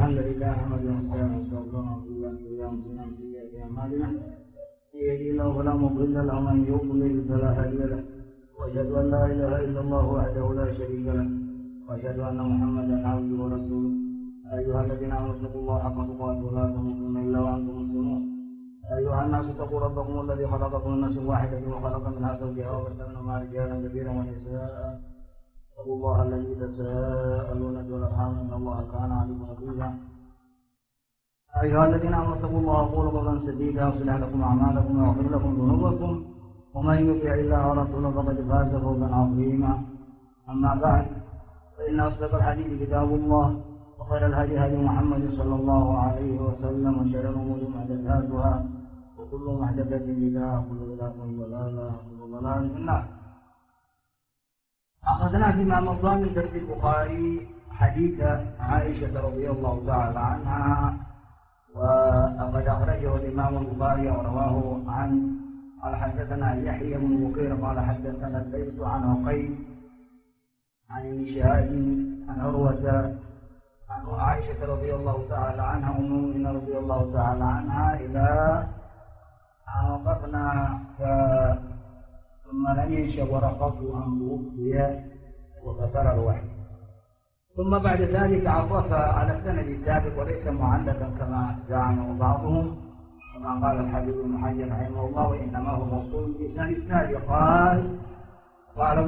الحمد لله نحمده ونستعينه ونستغفره ونعوذ بالله من شرور انفسنا ومن سيئات اعمالنا من يهده الله فلا مضل له ومن يضلل فلا هادي له واشهد ان لا اله الا الله وحده لا شريك له واشهد ان محمدا عبده ورسوله ايها الذين امنوا اتقوا الله حق تقاته ولا تموتن الا وانتم مسلمون ايها الناس اتقوا ربكم الذي خلقكم من نفس واحده وخلق منها زوجها وبث منهما رجالا كثيرا ونساء اتقوا الله الذي تساءلون به والارحام ان الله كان عليكم رقيبا ايها الذين امنوا اتقوا الله وقولوا قولا سديدا يصلح لكم اعمالكم ويغفر لكم ذنوبكم ومن يطع الله ورسوله فقد فاز فوزا عظيما اما بعد فان اصدق الحديث كتاب الله وخير الهدي هدي محمد صلى الله عليه وسلم وشر الامور محدثاتها وكل محدثه بدعه وكل بدعه ضلاله وكل ضلاله في النار. أخذنا فيما مضى من درس البخاري حديث عائشة رضي الله تعالى عنها، وقد أخرجه الإمام البخاري ورواه عن قال حدثنا يحيى بن بكير قال حدثنا الليث عن عقيل عن ابن شهاب عن عروة عن عائشة رضي الله تعالى عنها أم المؤمنين رضي الله تعالى عنها إلى أن وقفنا ثم لم ينشب ورقته أن توفي وكفر الوحي، ثم بعد ذلك عطف على السند السابق وليس معلقا كما زعم بعضهم كما قال الحبيب بن حجر رحمه الله وإنما هو موصول بإسناد السابق. قال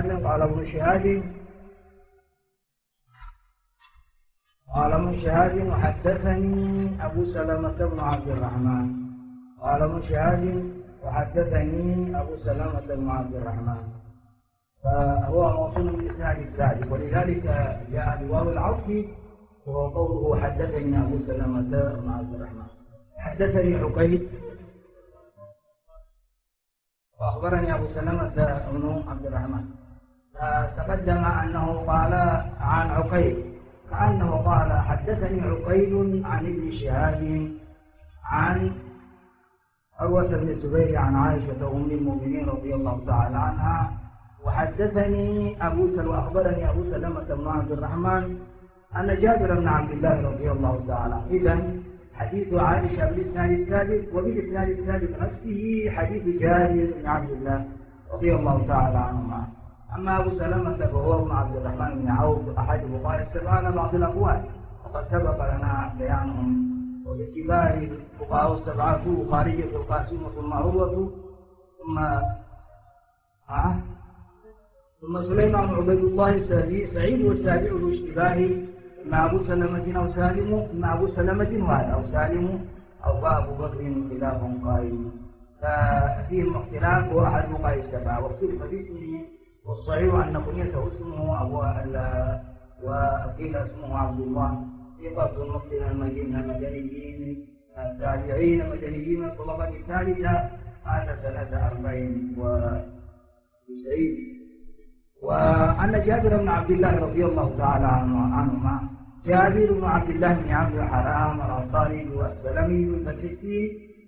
ابن شهاب وحدثني أبو سلمة بن عبد الرحمن فهو موصول بالإسناد السابق، ولذلك جاء بواو العطف وهو قوله حدثني أبو سلمة بن عبد الرحمن حدثني عقيل وأخبرني أبو سلمة بن عبد الرحمن. تقدم أنه قال عن عقيل كأنه قال حدثني عقيل عن ابن شهاب عن عروة بن الزبير عن عائشة أم المؤمنين رضي الله تعالى عنها وأخبرني أبو سلمة بن عبد الرحمن أن جابر بن عبد الله رضي الله تعالى. إذن حديث عائشة بالإسناد السابق وبالإسناد السابق نفسه حديث جابر بن عبد الله رضي الله تعالى عنهما. أما أبو سلمة فهو ابن عبد الرحمن بن عوف أحد فقهاء السبعة على بعض الأقوال، وقد سبق لنا بيانهم. وبكبار فقهاء السبعة خارجة القاسم ثم عروة ثم سليمان بن عبيد الله سعيد والسابع ذو اشتباه مع أبو سلمة أو سالم مع أبو سلمة أو سالم أو أبو بكر خلاف قائم، ففيهم اختلاف هو أحد فقهاء السبعة واختلف باسمه، والصحيح أن كنيته اسمه أبو وقيل اسمه عبد الله ثقة مسلم المدنيين التابعين المدنيين الطلبة الثالثة مات سنة 94. وأن جابر بن عبد الله رضي الله تعالى عنهما جابر بن عبد الله بن عمرو حرام الأنصاري السلمي المجلسي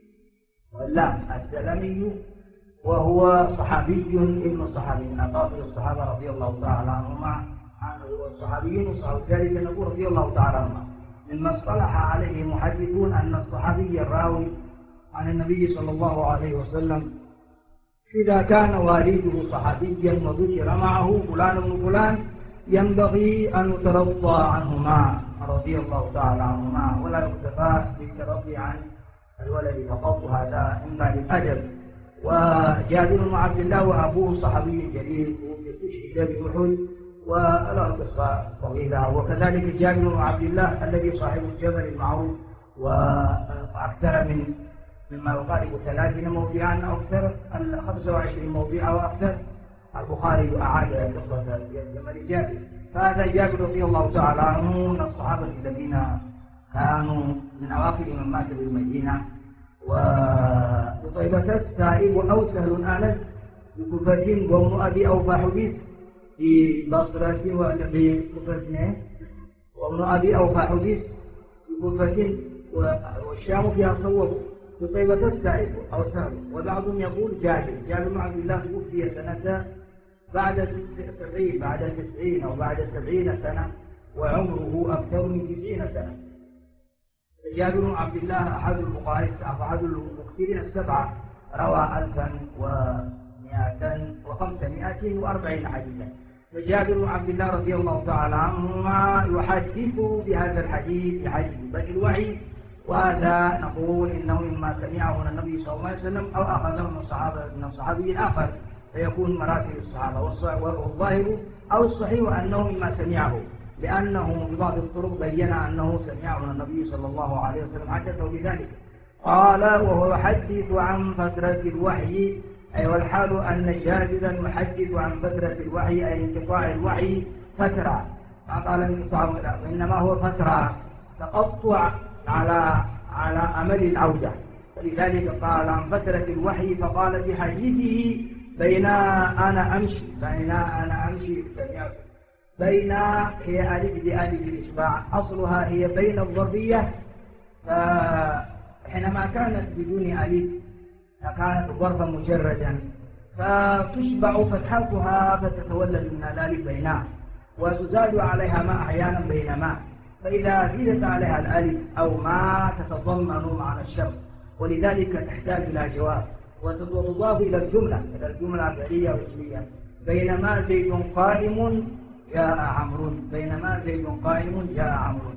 السلمي وهو صحابي ابن صحابي من أفاضل الصحابة رضي الله تعالى عنهما. الصحابيين والصحابة الثالث نقول رضي الله تعالى عنهما مما اصطلح عليه المحدثون أن الصحابي الراوي عن النبي صلى الله عليه وسلم إذا كان والده صحابيا وذكر معه فلان بن فلان ينبغي أن يترضى عنهما رضي الله تعالى عنهما ولا يكتفى بالترضي عن الولد فقط، هذا إما للأدب. وجابر بن عبد الله وأبوه صحابي جليل استشهد بأحد وله قصة طويلة، وكذلك جابر بن عبد الله الذي صاحب الجبل المعروف وأكثر مما يقارب 30 موضعا أو أكثر 25 موضع أو أكثر. البخاري أعاد قصة جمل جابر، فهذا جابر رضي الله تعالى عنه من الصحابة الذين كانوا من أواخر من مات بالمدينة. وطيبة السائب أو سهل أنس بكفة وابن أبي أوفى حديث في بصرة وبكفة وابن أبي أوفى حديث بكفة والشام فيها صوب بطيبة السائب أو سهل. وبعضهم يقول جابر بن عبد الله توفي سنة بعد 90 أو بعد 70 سنة وعمره أكثر من 90 سنة، جابر بن عبد الله أحد المكثرين السبعة، روى 1240 حديثا. فجابر بن عبد الله رضي الله تعالى عنهما يحدث بهذا الحديث بحديث بدء الوحي، وهذا نقول إنه مما سمعه من النبي صلى الله عليه وسلم أو أخذه من صحابي آخر فيكون مراسل الصحابة، والظاهر أو الصحيح أنه مما سمعه، لأنه في بعض الطرق بين أنه سمعه من النبي صلى الله عليه وسلم حدثه بذلك. قال وهو يحدث عن فترة الوحي، أي والحال أن جابرا يحدث عن فترة الوحي أي انقطاع الوحي فترة، ما قال انقطاع وإنما هو فترة تقطع على أمل العودة، ولذلك قال عن فترة الوحي. فقال في حديثه بين أنا أمشي سمعت بين هي ألف لألف الإشباع، أصلها هي بين الظرفية، فحينما كانت بدون ألف كانت ظرفا مجردا فتشبع فتحتها فتتولد من الألف بينها، وتزاد عليها ما أحيانا بين ما، فإذا زيدت عليها الألف أو ما تتضمن معنى الشرط، ولذلك تحتاج إلى جواب وتضاف إلى الجملة فعلية واسمية. بينما زيد قائم جاء عمرو، بينما زيد قائم جاء عمرو.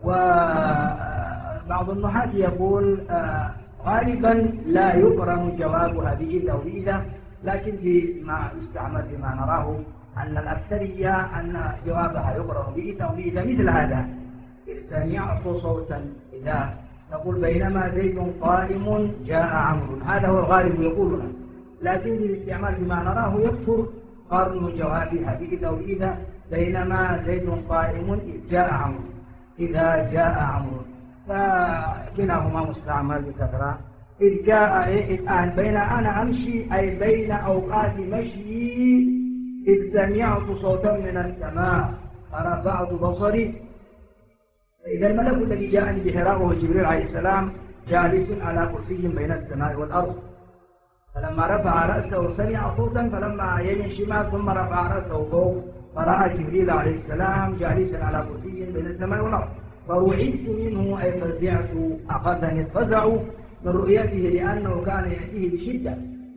وبعض النحاة يقول غالبا لا يقرن جوابها بإذا وإذا، لكن فيما يستعمل بما نراه أن الأكثرية أن جوابها يقرن بإذا وإذا، مثل هذا سمعت صوتا إذا نقول بينما زيد قائم جاء عمرو، هذا هو الغالب يقولنا، لكن بالاستعمال بما نراه يكثر قرن جوابها بإذا وإذا. بينما زيد قائم إذ جاء عمرو، إذا جاء عمرو، فكلاهما مستعمل بكثرة. إذ جاء الآن بين أنا أمشي أي بين أوقات مشي إذ سمعت صوتا من السماء فرفعت بصري، إذا الملك الذي جاءني بحراء وهو جبريل عليه السلام جالس على كرسي بين السماء والأرض، فلما رفع رأسه سمع صوتا، فلما يمين شمال ثم رفع رأسه فوق فرأى جبريل عليه السلام جالسا على كرسي بين السماء والأرض، فرعبت منه أي فزعت، أخذني الفزع من رؤيته لأنه كان يأتيه بشدة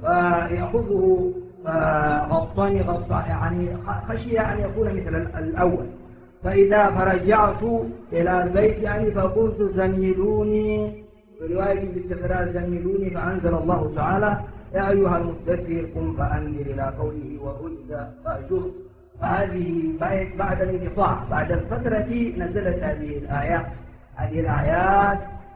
فيأخذه غطاني يعني خشي أن يكون مثل الأول. فإذا فرجعت إلى البيت يعني فقلت زملوني، برواية بالتكرار زملوني، فأنزل الله تعالى يا أيها المدثر قم فأنذر إلى قوله وهد فأجر. فهذه بعد الانقطاع بعد الفترة نزلت هذه الآيات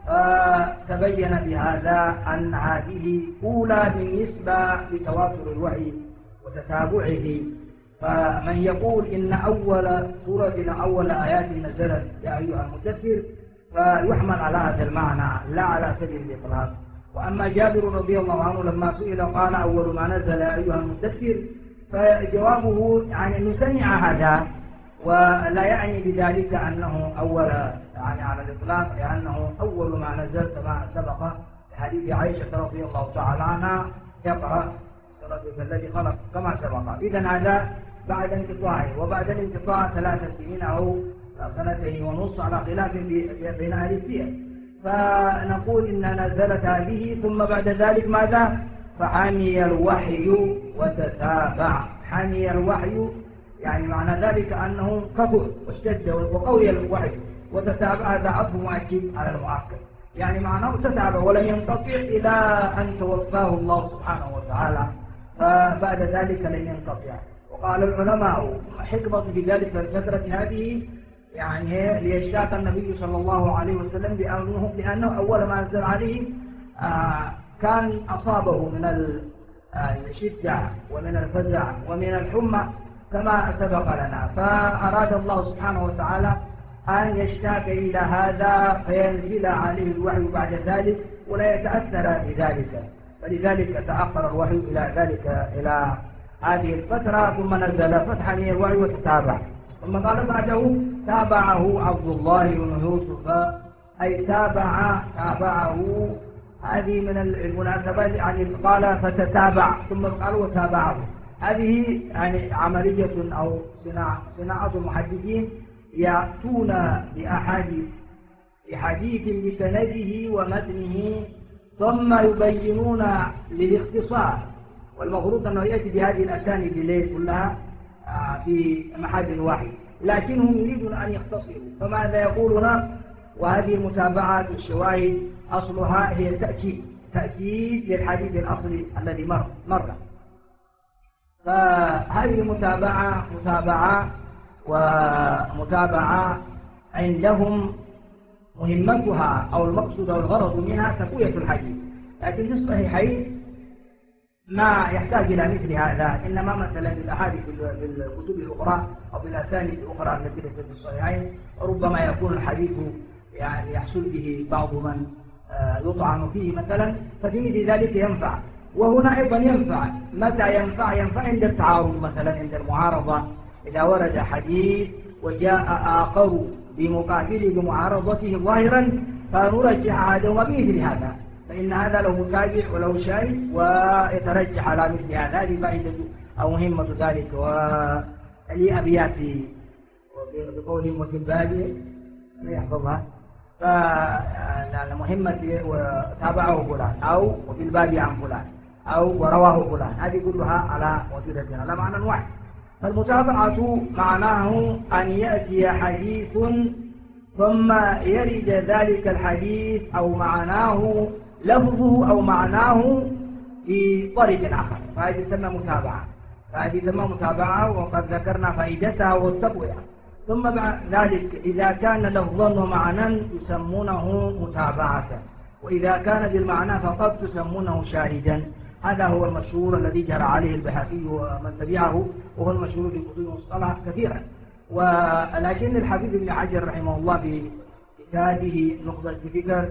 فتبين بهذا أن هذه أولى بالنسبة لتواتر الوحي وتتابعه. فمن يقول إن أول سورة أول آيات نزلت يا أيها المدثر فيحمل على هذا المعنى لا على سبيل الإطلاق. وأما جابر رضي الله عنه لما سئل قال أول ما نزل يا أيها المدثر، فجوابه يعني أنه سمع هذا ولا يعني بذلك أنه أول يعني على الإطلاق، لأنه أول ما نزل كما سبق حديث عائشة رضي الله تعالى عنها يقرأ صلاة الذي خلق كما سبق. إذن هذا بعد انقطاعه، وبعد الانقطاع 3 سنين أو 2.5 سنين على خلاف بين أهل السير. فنقول إن نزلت هذه ثم بعد ذلك ماذا؟ فحمي الوحي وتتابع. حمي الوحي يعني معنى ذلك أنه كثر واشتد وقوي الوحي، وتتابع هذا عطف مؤكد على المؤكد، يعني معناه تتابع ولم ينقطع إلى أن توفاه الله سبحانه وتعالى، فبعد ذلك لم ينقطع. وقال العلماء حكمة في ذلك الفترة هذه يعني ليشتاق النبي صلى الله عليه وسلم لأنه أول ما نزل عليه كان أصابه من الشدة ومن الفزع ومن الحمى كما سبق لنا، فأراد الله سبحانه وتعالى أن يشتاق إلى هذا فينزل عليه الوحي بعد ذلك ولا يتأثر بذلك، فلذلك تأخر الوحي إلى ذلك إلى هذه الفترة ثم نزل فتحا الوحي وتتابع. ثم قال بعده تابعه عبد الله بن يوسف أي تابعه. هذه من المناسبات يعني قال فتتابع ثم قال وتابعه. هذه يعني عملية أو صناعة المحدثين يأتون بأحاديث بحديث بسنده ومتنه ثم يبينون للاختصار، والمفروض أنه يأتي بهذه الأسانيد الليل كلها في محل واحد، لكنهم يريدون أن يختصروا. فماذا يقولون؟ وهذه المتابعات والشواهد أصلها هي تأكيد للحديث الأصلي الذي مر. فهذه متابعة عندهم مهمتها أو المقصود أو الغرض منها تقوية الحديث، لكن في الصحيحين ما يحتاج إلى مثل هذا، إنما مثلا الأحاديث في الكتب الأخرى أو في الأسانيد الأخرى التي ليست في الصحيحين ربما يكون الحديث يعني يحصل به بعض من يطعن فيه مثلا، ففي مثل ذلك ينفع. وهنا أيضا ينفع. متى ينفع؟ ينفع عند التعارض، مثلا عند المعارضة، إذا ورد حديث وجاء آخر بمقابله بمعارضته ظاهرا فنرجح أحدهما بمثل هذا، فإن هذا له متابع وله شاهد ويترجح على مثل هذا. هذه فائدة أو مهمة ذلك. ولي أبيات بقولهم وفي الباب يحفظها، فالمهمة وتابعه فلان أو وفي الباب عن فلان أو ورواه فلان، هذه كلها على وسيلة على معنى واحد. فالمتابعة معناه أن يأتي حديث ثم يرد ذلك الحديث أو معناه لفظه أو معناه في طريق آخر، فهذه تسمى متابعة. وقد ذكرنا فائدتها والتقوية. ثم بعد ذلك إذا كان لفظا ومعنى يسمونه متابعة، وإذا كان بالمعنى فقط يسمونه شاهدا. هذا هو المشهور الذي جرى عليه البيهقي ومن تبعه، وهو المشهور في كتب المصطلح كثيرا. ولكن الحافظ ابن حجر رحمه الله في كتابه نخبة الفكر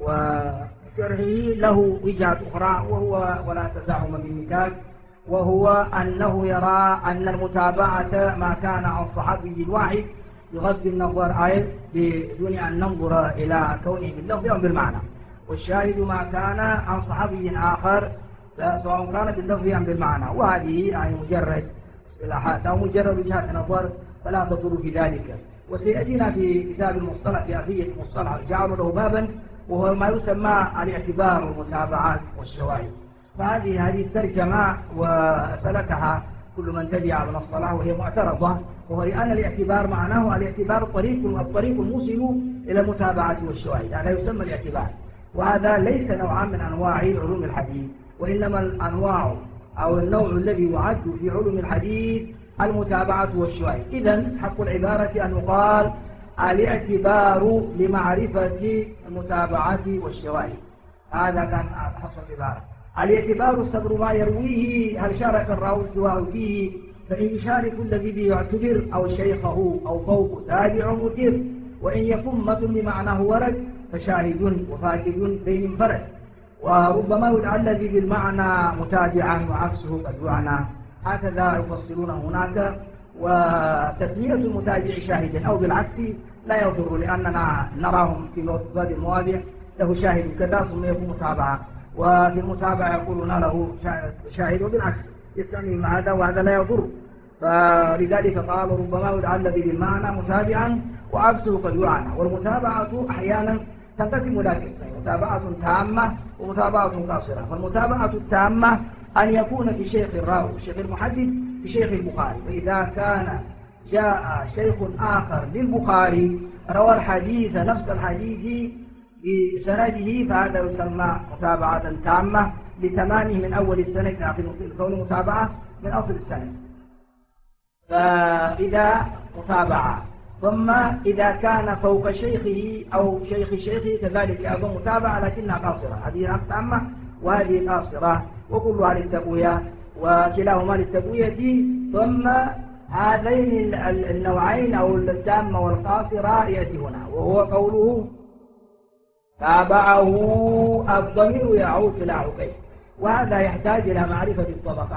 وشرحه له وجهة أخرى، وهو ولا تزاحم بالمثال، وهو أنه يرى أن المتابعة ما كان عن صحابي واحد بغض النظر أي بدون أن ننظر إلى كونه باللفظ أو بالمعنى، والشاهد ما كان عن صحابي آخر سواء كان باللفظ أم بالمعنى. وهذه يعني مجرد اصطلاحات أو مجرد وجهات نظر فلا تضر في ذلك. وسيأتينا في كتاب المصطلح في ألفية المصطلح جعلوا له بابا وهو ما يسمى الاعتبار والمتابعات والشواهد. فهذه الترجمة وسلكها كل من تبع من الصلاة وهي معترضة، وهو أن الاعتبار معناه الاعتبار الطريق الموصل إلى المتابعة والشواهد، هذا يسمى الاعتبار. وهذا ليس نوعا من أنواع علوم الحديث، وإنما الأنواع أو النوع الذي يعد في علوم الحديث المتابعة والشواهد. إذن حق العبارة أن يقال الاعتبار لمعرفة المتابعة والشواهد، هذا كان حصل العبارة. الاعتبار استبر ما يرويه، هل شارك الراوي سواه فيه، فإن يشارك الذي به يعتبر أو شيخه أو فوق تابع متر، وإن يكن متن بمعناه ورد فشاهد وفاقد بين انفرد، وربما يدعى الذي بالمعنى متابعا وعكسه قد يعنى. هكذا يفصلون هناك. وتسمية المتابع شاهدا أو بالعكس لا يضر، لأننا نراهم في بعض المواضع له شاهد كذا ثم يكون متابعة، وفي المتابعة يقولون له شاهد وبالعكس يستعمل مع هذا، وهذا لا يضر. فلذلك قالوا ربما يدعى الذي بالمعنى متابعا وعكسه قد يعنى. والمتابعة أحيانا تنقسم إلى قسمين: متابعة تامة ومتابعة قاصرة. فالمتابعة التامة أن يكون في شيخ الراوي الشيخ المحدث في شيخ البخاري، فإذا كان جاء شيخ آخر للبخاري روى الحديث نفس الحديث بسنده فهذا يسمى متابعة تامة لتمامه من أول السنة إلى آخر الكون متابعة من أصل السنة. فإذا متابعة، ثم إذا كان فوق شيخه أو شيخ شيخه كذلك أيضا متابعة لكنها قاصرة. هذه تامة وهذه قاصرة، وكلها للتقوية وكلاهما للتقوية. ثم هذين النوعين أو التامة والقاصرة يأتي هنا، وهو قوله تابعه الضمير يعود إلى عقيل. وهذا يحتاج إلى معرفة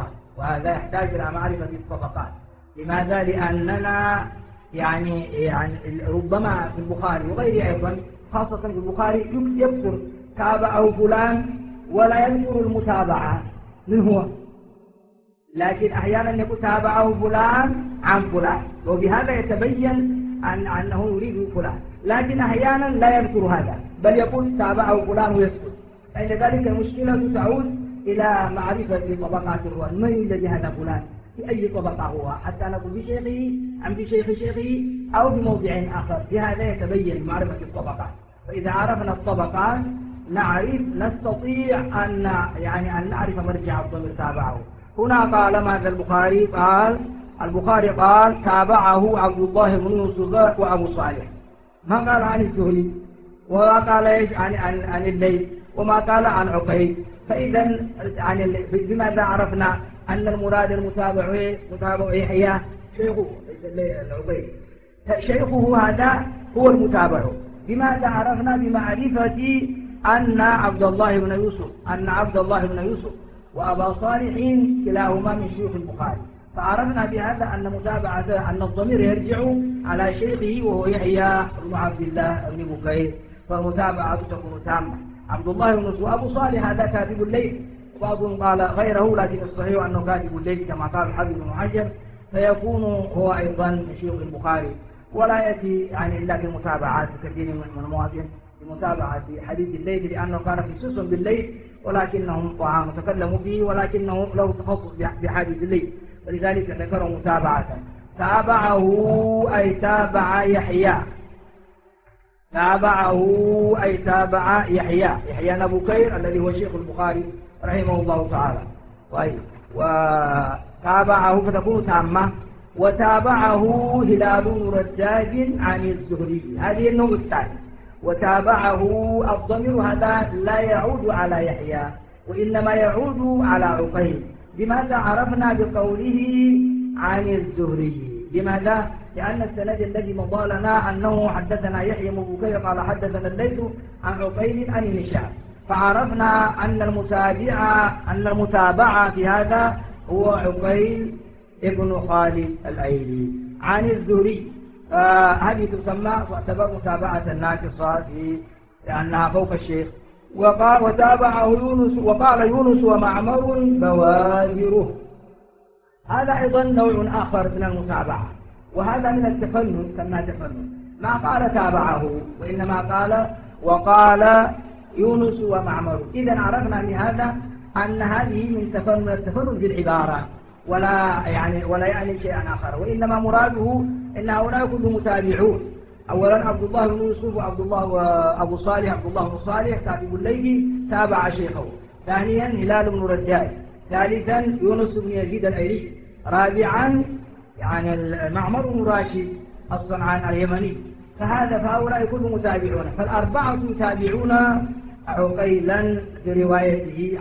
الطبقات. لماذا؟ لأننا يعني ربما في البخاري وغيره أيضا، خاصة في البخاري يكثر تابعه فلان ولا يذكر المتابعة من هو، لكن أحيانا يقول تابعه فلان عن فلان، وبهذا يتبين أنه يريد فلان. لكن أحيانا لا يذكر هذا، بل يقول تابعه فلان ويسكت. فإن ذلك المشكلة تعود إلى معرفة طبقات الرواة، من الذي هذا فلان، في أي طبقة هو، حتى نقول بشيخه أم بشيخ شيخه أو بموضع آخر. في هذا يتبين معرفة الطبقات. فإذا عرفنا الطبقات نستطيع أن نعرف مرجع الضمير تابعه. هنا قال ماذا البخاري؟ البخاري قال تابعه عبد الله بن يوسف وأبو صالح، ما قال عن الزهري، وما قال ايش عن الليث، وما قال عن عقيل. فإذا بماذا عرفنا أن المراد متابع يحيى شيخه العقيل، شيخه هذا هو المتابع. بماذا عرفنا؟ بمعرفة أن عبد الله بن يوسف وأبا صالح كلاهما من شيوخ البخاري. فعرفنا بهذا أن الضمير يرجع على شيخه وهو يحيى بن عبد الله بن بكير، فالمتابعة تكون تامة. عبد الله بن يوسف وأبو صالح هذا كاتب الليل، وبعضهم قال غيره، لكن الصحيح أنه كاتب الليل كما قال الحافظ بن حجر، فيكون هو أيضا من شيوخ البخاري. ولا يأتي إلا في متابعات كثير من المواطن بمتابعة حديث الليل، لأنه كان في سوس بالليل ولكنهم تكلموا فيه، ولكنه له تخصص بحديث الليل، فلذلك ذكروا متابعة. تابعه أي تابع يحيى، يحيى بن بكير الذي هو شيخ البخاري رحمه الله تعالى. وتابعه فتكون تامة. وتابعه هلال بن رجاج عن الزهري، هذه النوع الثاني. وتابعه الضمير هذا لا يعود على يحيى، وإنما يعود على عقيل. بماذا عرفنا بقوله عن الزهري؟ لماذا؟ لأن السند الذي مضى لنا أنه حدثنا يحيى بن بكير قال حدثنا الليث عن عقيل عن هشام، فعرفنا أن المتابعة في هذا هو عقيل ابن خالد الأيلي عن الزهري. هذه تسمى تعتبر متابعة ناقصة لأنها فوق الشيخ. وتابعه يونس، وقال يونس ومعمر بوادره. هذا أيضا نوع آخر من المتابعة، وهذا من التفنن، سماه تفنن. ما قال تابعه، وإنما وقال يونس ومعمر. إذا عرفنا بهذا أن هذه من التفنن في العبارة، ولا يعني شيئا آخر، وإنما مراده أن هؤلاء كلهم متابعون. أولا عبد الله بن يوسف وعبد الله وأبو صالح، عبد الله بن صالح كاتب الليث تابع شيخه. ثانيا هلال بن رجاج. ثالثا يونس بن يزيد الأيلي. رابعا معمر بن راشد الصنعاني اليمني. فهؤلاء كلهم متابعون، فالأربعة يتابعون عقيلا بروايته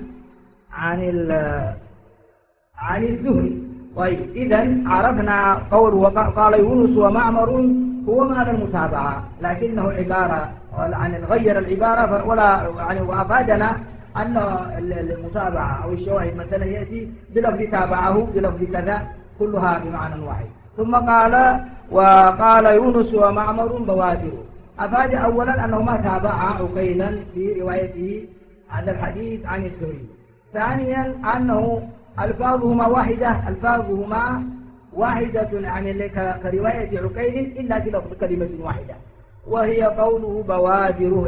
عن الزهري. طيب، إذا عرفنا قوله قال يونس ومعمر هو معنى المتابعة، لكنه عبارة غير العبارة وأفادنا أن المتابعة أو الشواهد مثلا يأتي بلفظ تابعه بلفظ كذا، كلها بمعنى واحد. ثم وقال يونس ومعمر بوادر. أفاد أولا أنه ما تابع عقيلا في روايته هذا الحديث عن الزهري. ثانيا أنه ألفاظهما واحدة كرواية عقيل إلا في لفظ كلمة واحدة، وهي قوله بوادره.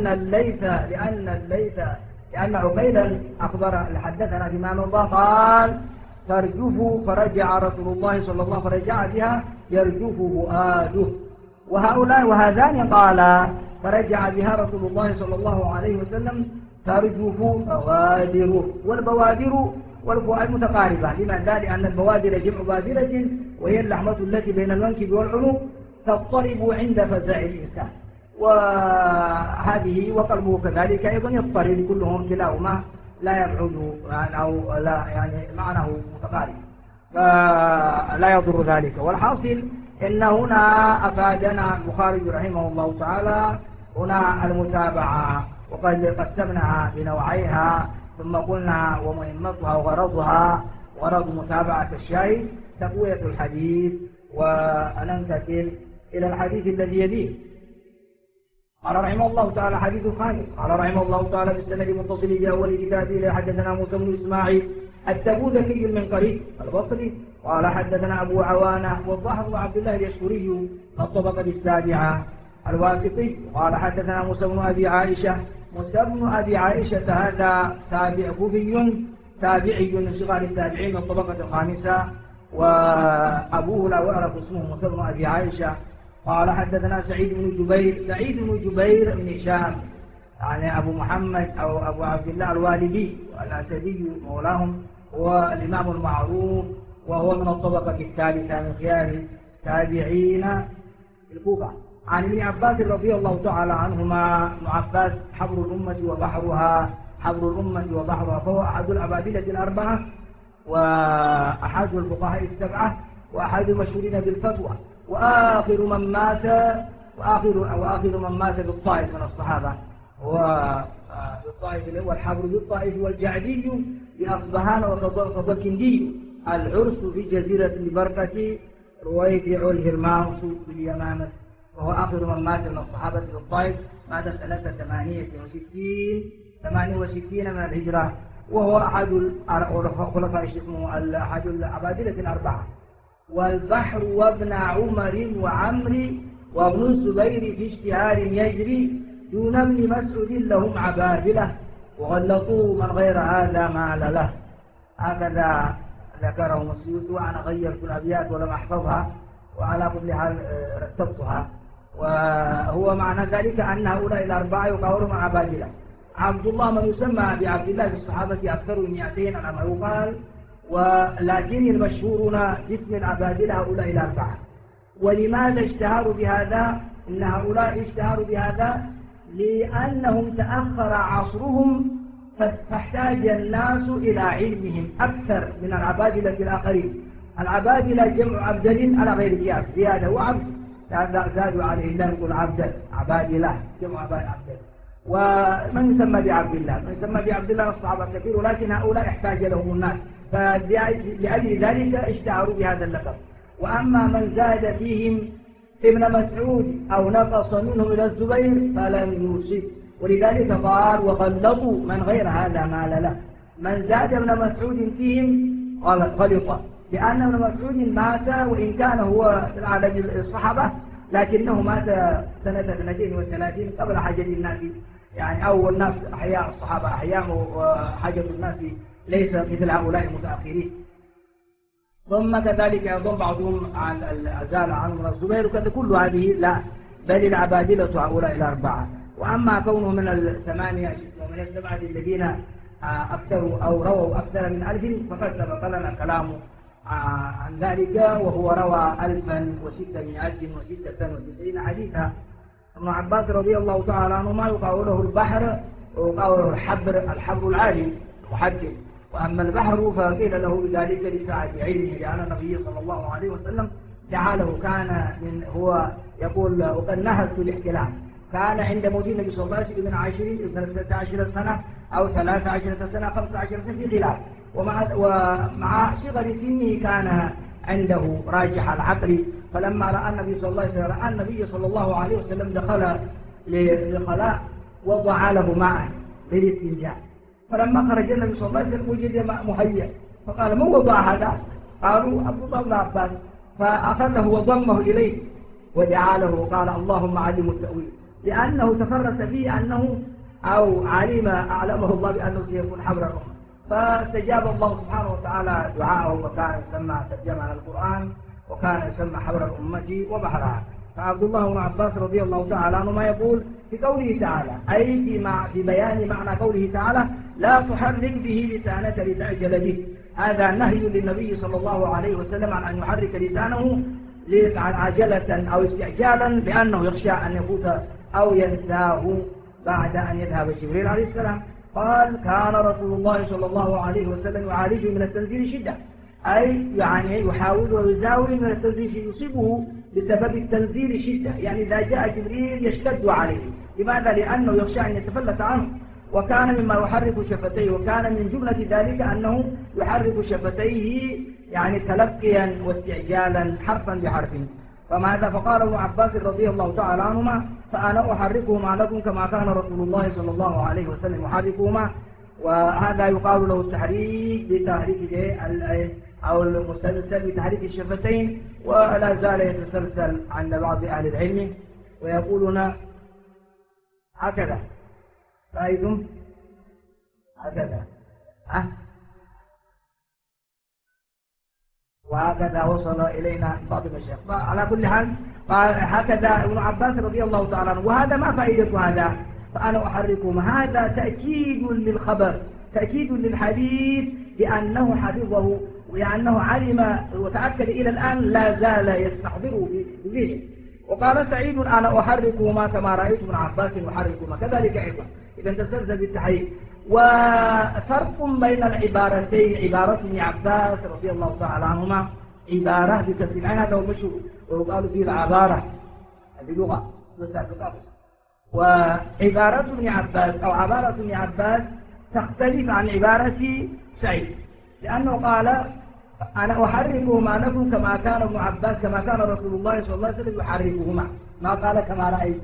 لأن عقيلا أخبر حدثنا الإمام الله قال ترجف، فرجع رسول الله صلى الله عليه وسلم فرجع بها يرجف فؤاده. وهذان قال فرجع بها رسول الله صلى الله عليه وسلم ترجف بوادره. والبوادر والفؤاد متقاربة. لماذا؟ لأن البوادر جمع بادرة، وهي اللحمة التي بين المنكب والعنق تضطرب عند فزع الإنسان، وهذه وقلبه كذلك أيضا يضطرب، كلهم كلاهما لا يبعد أو لا معناه متقارب، فلا يضر ذلك. والحاصل إن هنا أفادنا البخاري رحمه الله تعالى هنا المتابعة، وقد قسمناها بنوعيها، ثم قلنا ومهمتها وغرضها. غرض متابعة الشاهد تقوية الحديث، وننتقل إلى الحديث الذي يليه. قال رحمه الله تعالى حديث خامس. قال رحمه الله تعالى بالسند المتصل بأول كتابه حدثنا موسى بن إسماعيل التبوذكي المنقري البصري قال حدثنا أبو عوانة والضحى بن عبد الله اليشكري الطبقة السابعة الواسطي قال حدثنا موسى بن أبي عائشة. موسى بن أبي عائشة هذا تابع كوفي تابعي من صغار التابعين من الطبقة الخامسة، وأبوه لا يعرف اسمه موسى بن أبي عائشة. قال حدثنا سعيد بن جبير بن هشام يعني أبو محمد أو أبو عبد الله الوالدي الأسدي مولاهم، هو الإمام المعروف، وهو من الطبقة الثالثة من خيار تابعين الكوفة. عن ابن عباس رضي الله تعالى عنهما. ابن عباس حبر الأمة وبحرها، فهو أحد العبادلة الأربعة وأحد الفقهاء السبعة وأحد المشهورين بالفتوى، وآخر من مات بالطائف من الصحابة بالطائف الأول حبر بالطائف، والجعدي بأصبهان وكبكندي. العرس في جزيرة البركة رويفع الهرماوس باليمامة، وهو آخر من مات من الصحابة بالطائف، مات سنة 68 من الهجرة، وهو أحد الخلفاء أحد العبادلة الأربعة. والبحر وابن عمر وعمري وابن الزبير في اشتهار يجري، دون ابن مسعود لهم عبادلة، وغلطوا من غير هذا مال له. هكذا ذكره مسعود، وأنا غيرت الأبيات ولم أحفظها، وعلى كل حال رتبتها. وهو معنى ذلك أن هؤلاء الأربعة يقولون عبادلة. عبد الله من يسمى بعبد الله في الصحابة أكثر من 200 كما يقال، ولكن المشهورون باسم العبادلة هؤلاء الأربعة. ولماذا اشتهروا بهذا؟ إن هؤلاء اشتهروا بهذا لأنهم تأخر عصرهم، فاحتاج الناس إلى علمهم أكثر من العبادلة الآخرين. العبادلة جمع عبدل على غير قياس، زيادة وعبد زادوا عليه الله يقول عبادلة جمع عبدل. ومن يسمى بعبد الله، من يسمى بعبد الله الصحابة كثير، ولكن هؤلاء احتاج لهم الناس، فلأجل ذلك اشتهروا بهذا اللقب. وأما من زاد فيهم ابن مسعود أو نقص منه إلى الزبير فلم يوصف، ولذلك قال وغلطوا من غير هذا مال له. من زاد ابن مسعود فيهم غلط، لأن ابن مسعود مات وإن كان هو على الصحابة، لكنه مات سنة 32 قبل حاجة الناس، يعني أول الناس أحياء الصحابة أحياء، وحاجة الناس ليس مثل هؤلاء المتأخرين. ثم كذلك يظن بعضهم عن الأزال عنه من الزبير، وكذا كل هذه لا، بل العبادلة هؤلاء الأربعة. وأما كونه من الثمانية ومن السبعة الذين أكثروا أو رووا أكثر من 1000 فقد سبق لنا كلامه عن ذلك، وهو روى 1696 حديثا. ابن عباس رضي الله تعالى عنهما يقال له البحر ويقال له الحبر العالي محدث. وأما البحر فقيل له بذلك لسعة علمه، لأن النبي صلى الله عليه وسلم جعله كان من هو يقول وقد نهزت الاحتلام، كان عند موت النبي صلى الله عليه وسلم من 13 سنة أو 13 سنة 15 سنة في خلاف، ومع صغر سنه كان عنده راجح العقل. فلما رأى النبي صلى الله عليه وسلم دخل للخلاء وضع له ماء للاستنجاء، فلما خرج النبي صلى الله عليه وسلم وجد ماء مهيأ، فقال من وضع هذا؟ قالوا عبد الله بن عباس، فأخذه وضمه إليه ودعا له وقال اللهم علم التأويل، لأنه تفرس فيه أنه أو أعلمه الله بأنه سيكون حبر الأمة، فاستجاب الله سبحانه وتعالى دعاءه، وكان يسمى ترجمة القرآن، وكان يسمى حبر الأمة وبحرها. فعبد الله بن عباس رضي الله تعالى عنه ما يقول في قوله تعالى، أي في بيان معنى قوله تعالى لا تحرك به لسانك لتعجل به، هذا نهي للنبي صلى الله عليه وسلم عن أن يحرك لسانه عجلة أو استعجالا، لأنه يخشى أن يفوت أو ينساه بعد أن يذهب جبريل عليه السلام. قال كان رسول الله صلى الله عليه وسلم يعالج من التنزيل شدة، أي يعني يحاول ويزاول من التنزيل يصيبه بسبب التنزيل شدة، يعني إذا جاء جبريل يشتد عليه. لماذا؟ لأنه يخشى أن يتفلت عنه. وكان مما يحرك شفتيه، وكان من جملة ذلك أنه يحرك شفتيه يعني تلقيا واستعجالا حرفا بحرف. فماذا؟ فقال ابن عباس رضي الله تعالى عنهما فأنا أحركهما لكم كما كان رسول الله صلى الله عليه وسلم يحركهما. وهذا يقال له التحريك بتحريك أو المسلسل بتحريك الشفتين، ولا زال يتسلسل عند بعض أهل العلم. ويقولون هكذا، رأيتم هكذا وهكذا وصل إلينا بعض المشايخ. على كل حال هكذا ابن عباس رضي الله تعالى عنه. وهذا ما فائدة هذا؟ فأنا أحركهم، هذا تأكيد للخبر، تأكيد للحديث لأنه حفظه ولأنه علم وتأكد إلى الآن لا زال يستحضره بذهنه. وقال سعيد أنا أحركهما كما رأيت ابن عباس يحركهما، كذلك أيضا إذا تسلسل بالتحريك. وفرق بين العبارتين، عبارة ابن عباس رضي الله تعالى عنهما عبارة بكسر هذا هو المشهور ويقال فيه العبارة بلغة وعبارة ابن عباس أو عبارة ابن عباس تختلف عن عبارة سعيد، لأنه قال أنا أحركهما لكم كما كان ابن عباس كما كان رسول الله صلى الله عليه وسلم يحركهما، ما قال كما رأيت.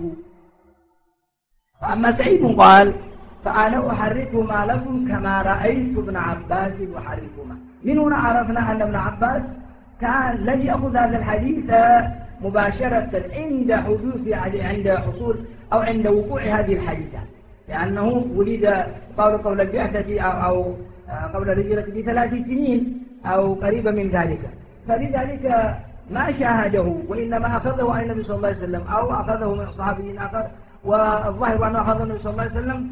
فأما سعيد قال فأنا أحركهما لكم كما رأيت ابن عباس يحركهما. من هنا عرفنا أن ابن عباس كان لم يأخذ هذا الحديث مباشرة عند حدوث عند حصول أو عند وقوع هذه الحادثة، لأنه ولد قبل البعثة أو قبل الهجرة ب3 سنين أو قريبا من ذلك، فلذلك ما شاهده وإنما أخذه عن النبي صلى الله عليه وسلم أو أخذه من صحابي آخر، والظاهر أنه أخذه النبي صلى الله عليه وسلم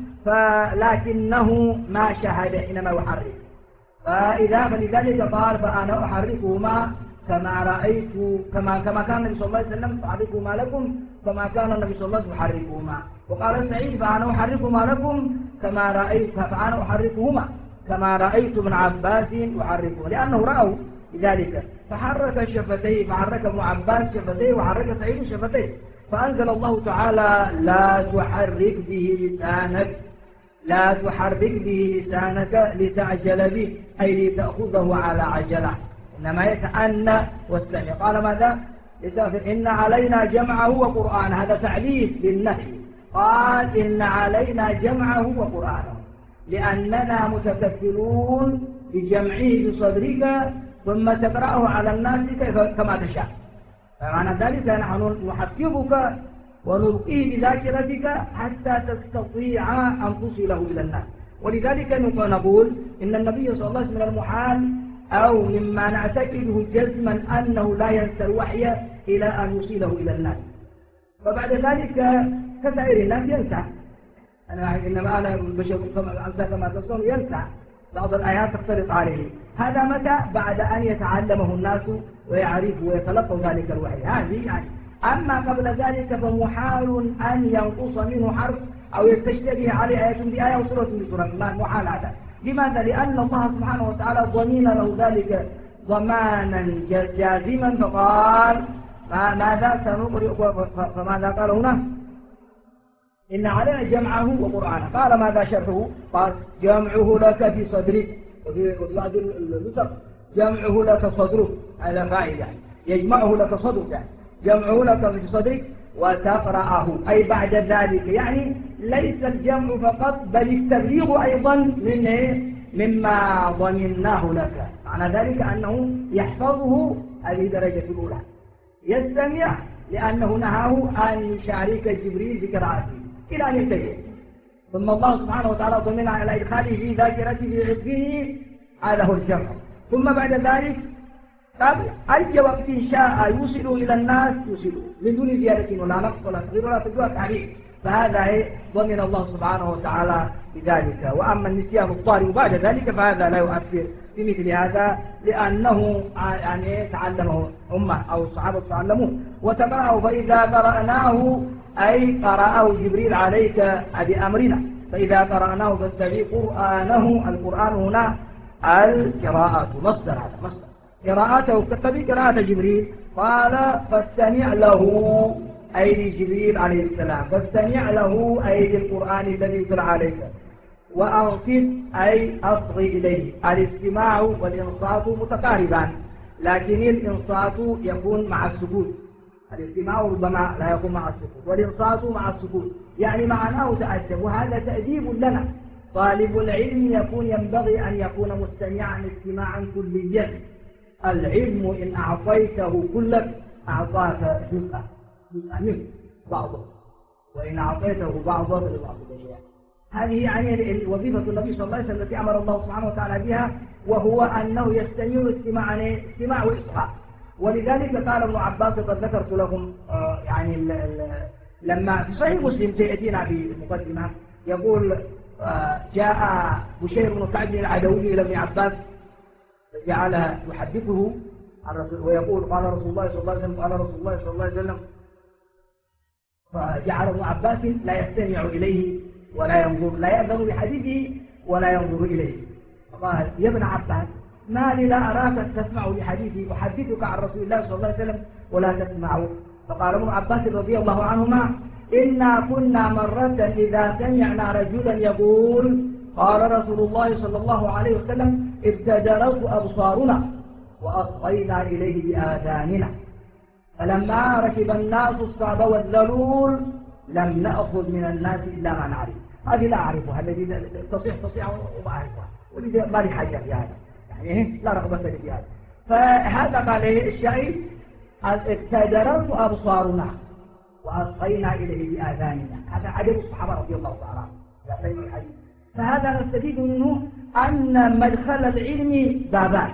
فلكنه ما شاهد حينما يحرك. فلذلك قال فأنا أحركهما كما رأيت كما كان النبي صلى الله عليه وسلم أحركهما لكم كما كان النبي صلى الله عليه وسلم يحركهما. وقال سعيد فأنا أحركهما لكم كما رأيت فأنا أحركهما كما رأيت ابن عباس يحركه، لأنه رأوا ذلك فحرك شفتيه، فحرك ابن عباس شفتيه وحرك سعيد شفتيه، فأنزل الله تعالى لا تحرك به لسانك لا تحرك به لسانك لتعجل به أي لتأخذه على عجلة، إنما يتأنى واستمع. قال ماذا؟ إن علينا جمعه وقرآن، هذا تعليل للنهي. قال إن علينا جمعه وقرآنه لأننا متكفلون بجمعه بصدرك ثم تقرأه على الناس كما تشاء. فمعنى ذلك نحن نحفظك ونلقيه بذاكرتك حتى تستطيع أن تصله إلى الناس. ولذلك نقول إن النبي صلى الله عليه وسلم المحال أو مما نعتقده جزما أنه لا ينسى الوحي إلى أن يوصله إلى الناس، فبعد ذلك كسائر الناس ينسى. إنما أنا بشر كما تقول ينسى بعض الآيات تختلط عليه. هذا متى؟ بعد أن يتعلمه الناس ويعرفوا ويتلقوا ذلك الوحي، هذه يعني. أما قبل ذلك فمحال أن ينقص منه حرف أو يستشتبه عليه آية بآية وسورة بسورة، محال هذا. لماذا؟ لأن الله سبحانه وتعالى ضمن له ذلك ضمانا جازما، فقال ماذا سنقرئ، فماذا قال هنا؟ إن علينا جمعه وقرآنه. قال ماذا شرحه؟ قال جمعه لك في صدرك، وفي بعض النسخ جمعه لك صدرك، هذا فاعل يعني يجمعه لك صدرك، يعني جمعه لك في صدرك وتقرأه أي بعد ذلك، يعني ليس الجمع فقط بل التبليغ أيضا مما ضمناه لك. معنى ذلك أنه يحفظه هذه درجة الأولى. يستمع لأنه نهاه أن يشارك جبريل بقراءته إلى أن ينتهي، ثم الله سبحانه وتعالى ضمن على إدخاله في ذاكرته في عزه، هذا هو الجمع. ثم بعد ذلك أي وقت شاء يوصل إلى الناس يوصل من دون زيادة ولا نقص ولا تغيير ولا تجوع تعليم، فهذا ضمن الله سبحانه وتعالى بذلك. وأما النسيان الطارئ بعد ذلك فهذا لا يؤثر في مثل هذا، لأنه يعني تعلمه أمة أو الصحابة تعلموه وتقرأه. فإذا قرأناه أي قرأه جبريل عليك بأمرنا، فإذا قرأناه فاتبع قرآنه. القرآن هنا القراءة مصدر، هذا مصدر قراءته كتب قراءة جبريل. قال فاستمع له أي لجبريل عليه السلام، فاستمع له أي للقرآن الذي يتلى عليك، وأنصت أي أصغي إليه. الاستماع والإنصات متقاربان، لكن الإنصات يكون مع السكوت، الاستماع ربما لا يكون مع السكوت، والإنصات مع السكوت، يعني معناه تأدب. وهذا تأديب لنا. طالب العلم ينبغي أن يكون مستمعا استماعا كليا. العلم إن أعطيته كلك أعطاك جزءا منه، بعضه، وإن أعطيته بعضه فلبعض الأشياء. هذه يعني وظيفة النبي صلى الله عليه وسلم التي أمر الله سبحانه وتعالى بها، وهو أنه يستمع استماع وإصغاء. ولذلك قال ابن عباس، قد ذكرت لكم يعني لما في صحيح مسلم سيأتينا في المقدمة، يقول جاء بشير بن كعب العدوي إلى ابن عباس جعل يحدثه عن رسول، ويقول قال رسول الله صلى الله عليه وسلم، قال رسول الله صلى الله عليه وسلم، فجعل ابن عباس لا يستمع إليه ولا ينظر، لا يأذن بحديثه ولا ينظر إليه. فقال يا ابن عباس ما لي لا أراك تسمع لحديثي، أحدثك عن رسول الله صلى الله عليه وسلم ولا تسمع. فقال ابن عباس رضي الله عنهما إنا كنا مرة إذا سمعنا رجلا يقول قال رسول الله صلى الله عليه وسلم ابتدرت أبصارنا وأصغينا إليه بآذاننا، فلما ركب الناس الصعب والذلول لم نأخذ من الناس إلا ما نعرف. هذه لا أعرفها، الذي تصيح وما أعرفها، ولذا ما لي حاجة في هذا، يعني لا رغبة لي في هذا. فهذا قال الشاهد ابتدرت أبصارنا وأصغينا إليه بآذاننا. هذا عدد الصحابة رضي الله تعالى عنهم. فهذا نستفيد منه أن مدخل العلم بابان،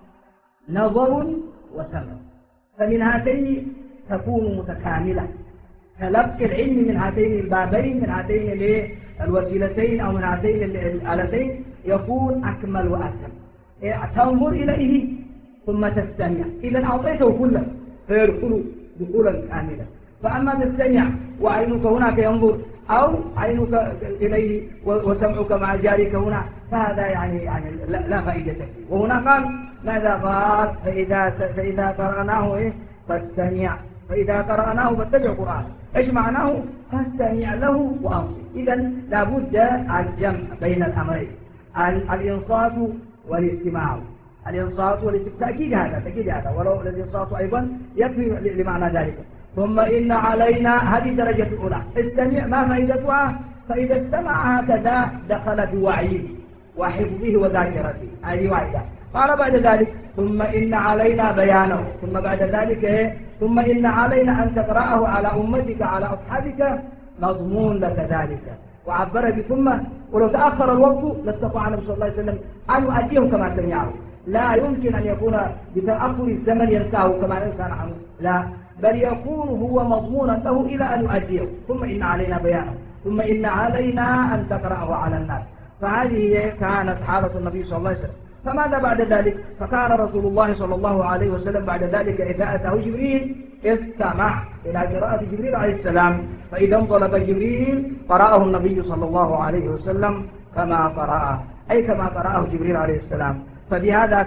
نظر وسمع، فمن هاتين تكون متكاملة. تلقي العلم من هاتين البابين، من هاتين الوسيلتين أو من هاتين الآلتين يكون أكمل وأتم. تنظر إليه ثم تستمع، إذا أعطيته كله فيدخل دخولا كاملا. فأما تستمع وعينك هناك ينظر، أو عينك إليه وسمعك مع جارك هنا، فهذا يعني لا فائدة فيه. وهنا قال ماذا قال؟ فإذا قرأناه فاستمع، فإذا قرأناه فاتبع قرآن. إيش معناه؟ فاستمع له وأنصت. إذا لابد الجمع بين الأمرين، الإنصات والاستماع. الإنصات والاستماع تأكيد هذا، ولو الإنصات أيضا يكفي لمعنى ذلك. ثم إن علينا، هذه درجة الأولى، استمع ما فائدتها؟ فإذا استمع هكذا دخل في وعيه وحفظه وذاكرته، هذه واحدة. قال بعد ذلك ثم إن علينا بيانه، ثم بعد ذلك ثم إن علينا أن تقرأه على أمتك على أصحابك مضمون لك ذلك. وعبر بثم، ولو تأخر الوقت لاستطاع النبي صلى الله عليه وسلم أن يؤديه كما سمعه. لا يمكن أن يكون بتأخر الزمن ينساه كما ينسى نحن، لا، بل يكون هو مضمونا له إلى أن يؤديه. ثم إن علينا بيانه، ثم إن علينا أن تقرأه على الناس. فهذه كانت حالة النبي صلى الله عليه وسلم. فماذا بعد ذلك؟ فكان رسول الله صلى الله عليه وسلم بعد ذلك إذا أتاه جبريل استمع إلى قراءة جبريل عليه السلام، فإذا انطلق جبريل قرأه النبي صلى الله عليه وسلم كما قرأه، أي كما قرأه جبريل عليه السلام. فبهذا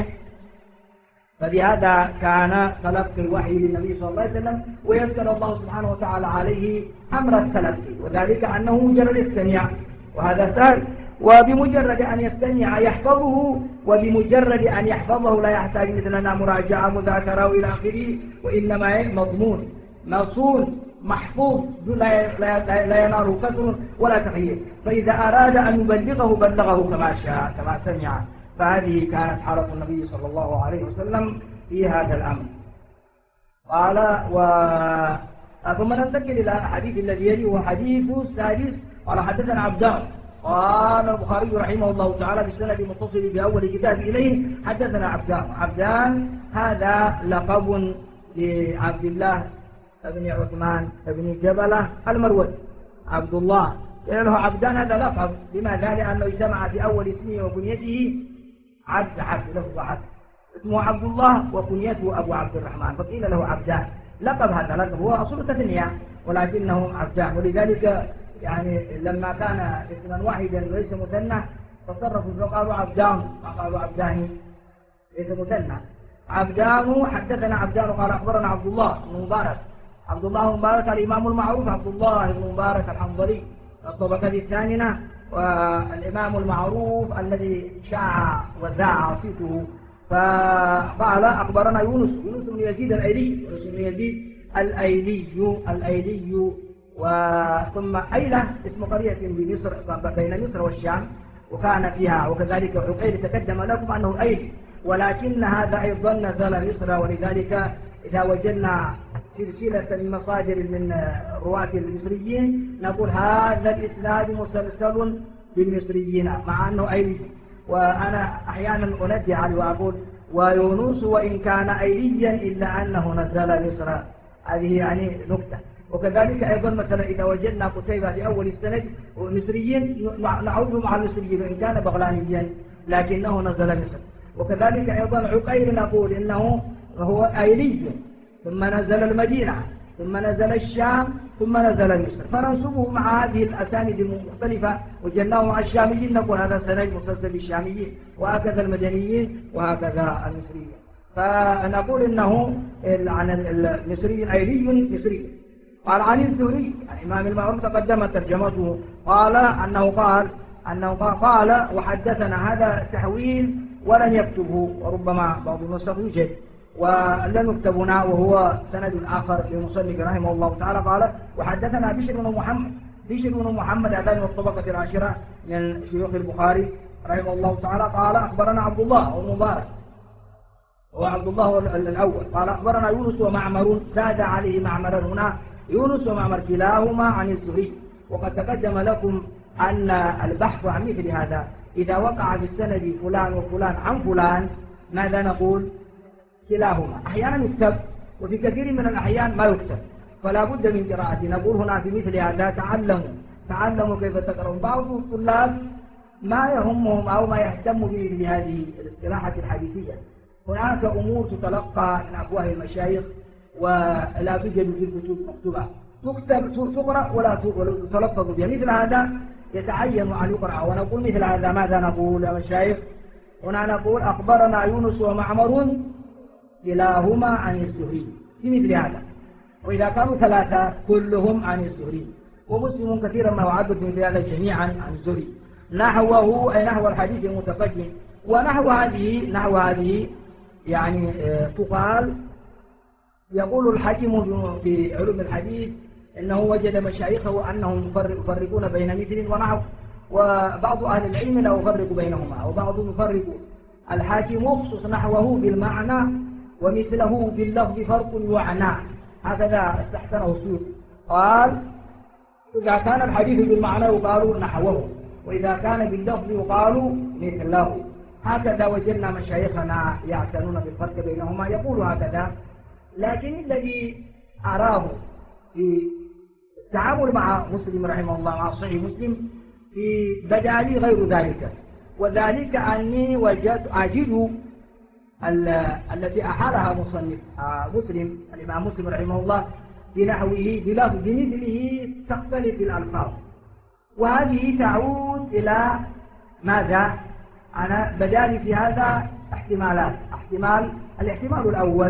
كان تلقي الوحي للنبي صلى الله عليه وسلم، ويسر الله سبحانه وتعالى عليه أمر التلقي، وذلك أنه مجرد يستمع، وهذا سهل. وبمجرد أن يستمع يحفظه، وبمجرد أن يحفظه لا يحتاج مثلنا مراجعة مذاكرة إلى آخره، وإنما مضمون موصول محفوظ لا ينال كسر ولا تغيير. فإذا أراد أن يبلغه بلغه كما شاء كما سمع. فهذه كانت حالة النبي صلى الله عليه وسلم في هذا الأمر. قال ثم ننتقل إلى الحديث الذي يلي، هو حديث السادس. قال حدثنا عبدان، قال البخاري رحمه الله تعالى بالسند المتصل بأول كتاب إليه حدثنا عبدان هذا لقب لعبد الله بن عثمان بن جبلة المروزي. عبد الله قال له عبدان، هذا لقب. لماذا؟ لأنه اجتمع في أول اسمه وكنيته عبد له عبد، اسمه عبد الله وكنيته أبو عبد الرحمن، فقيل له عبدان. لقب هذا لقب هو أصل تثنية ولكنه عبدان. ولذلك يعني لما كان اسما واحدا ليس مثنى تصرفوا فقالوا عبدان، ما قالوا عبدان، ليس مثنى. عبدان حدثنا عبدان قال أخبرنا عبد الله بن مبارك. عبد الله بن مبارك الإمام المعروف عبد الله بن مبارك الحنظلي الطبقة الثامنة، والإمام المعروف الذي شاع وذاع صيته. فقال أخبرنا يونس بن يزيد الأيلي وثم أيلة اسم قرية بمصر بين مصر والشام وكان فيها، وكذلك عقيل تقدم لكم أنه أيلي، ولكن هذا أيضا نزل مصر. ولذلك إذا وجدنا سلسلة من مصادر من رواة المصريين نقول هذا الإسناد مسلسل بالمصريين مع أنه أيلي. وأنا أحيانا أنبه عليه وأقول ويونس وإن كان أيليا إلا أنه نزل مصر، هذه يعني نكتة. وكذلك أيضا مثلا إذا وجدنا قتيبة في أول السند مصريين نعوده مع المصريين وإن كان بغلانيا لكنه نزل مصر. وكذلك أيضا عقيل نقول إنه هو أيلي ثم نزل المدينة ثم نزل الشام ثم نزل مصر، فننسبه مع هذه الأسانيد المختلفة وجناه مع الشاميين نقول هذا سند مسلسل بالشاميين وهكذا المدنيين وهكذا المصريين. فنقول إنه عن المصري أيلي مصري. قال عن الزهري الإمام المعروف تقدم ترجمته قال أنه قال وحدثنا، هذا تحويل ولن يكتبه وربما بعض النسخ يوجد ولن يكتبنا وهو سند آخر للمصنف رحمه الله تعالى. قال وحدثنا بشر بن محمد هذا من الطبقة العاشرة من شيوخ البخاري رحمه الله تعالى. قال أخبرنا عبد الله المبارك وعبد الله الأول قال أخبرنا يونس ومعمر، زاد عليه معمر هنا يونس ومعمر كلاهما عن الزهري. وقد تقدم لكم أن البحث عن مثل هذا إذا وقع في السند فلان وفلان عن فلان ماذا نقول؟ كلاهما. أحيانا يكتب وفي كثير من الأحيان ما يكتب، فلا بد من قراءة. نقول هنا في مثل هذا تعلموا كيف تقرأون. بعض الطلاب ما يهمهم أو ما يهتم به بهذه الاصطلاحات الحديثية. هناك أمور تتلقى من أفواه المشايخ ولا توجد في الكتب مكتوبة، تكتب تقرأ ولا تلفظ بها. مثل هذا يتعين أن يقرأ. ونقول مثل هذا ماذا نقول يا مشايخ؟ هنا نقول أخبرنا يونس ومعمر كلاهما عن الزهري في مثل هذا. وإذا كانوا ثلاثة كلهم عن الزهري. ومسلم كثيرا ما وعدت مثل هذا جميعا عن الزهري نحوه أي نحو الحديث المتقدم. ونحو هذه يعني تقال. يقول الحاكم في علوم الحديث إنه وجد مشايخه أنهم يفرقون بين مثل ونحو، وبعض أهل العلم لا يفرق بينهما وبعضهم يفرق. الحاكم يخصص نحوه بالمعنى ومثله باللفظ فرق وعنى، هكذا استحسنه السيوطي. قال إذا كان الحديث بالمعنى يقال نحوه وإذا كان باللفظ يقال مثله. هكذا وجدنا مشايخنا يعتنون بالفرق بينهما، يقول هكذا. لكن الذي أراه في التعامل مع مسلم رحمه الله مع صحيح مسلم في بدأ لي غير ذلك، وذلك أني أجد التي أحالها مصنف مسلم الإمام مسلم رحمه الله بنحوه بلفظ بمثله تختلف الألفاظ، وهذه تعود إلى ماذا؟ أنا بدأ لي في هذا احتمالات. الاحتمال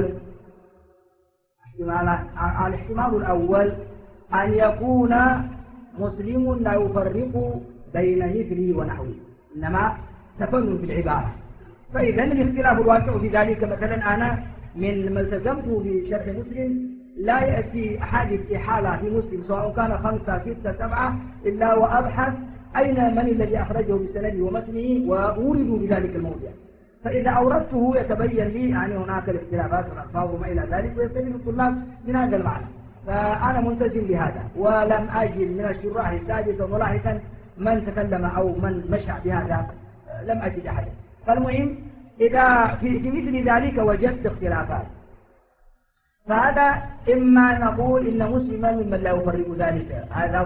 الأول أن يكون مسلم لا يفرق بين مثله ونحوه، إنما تفنن في العبارة. فإذا الاختلاف الواقع في ذلك مثلا أنا من ما التزمته بشرح مسلم لا يأتي أحاديث إحالة في مسلم سواء كان 5 6 7 إلا وأبحث أين من الذي أخرجه بسنده ومتنه وأورد بذلك الموضع. فإذا أوردته يتبين لي يعني هناك الاختلافات والألفاظ وما إلى ذلك، ويستفيد الطلاب من هذا المعنى. فأنا ملتزم بهذا، ولم أجد من الشراح سادسا ولاحقا من تكلم أو من مشى بهذا، لم أجد أحدا. فالمهم إذا في مثل ذلك وجدت اختلافات، فهذا إما نقول إن مسلما ممن لا يفرق ذلك، هذا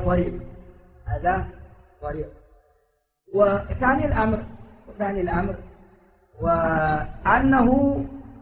طريق. وثاني الأمر وأنه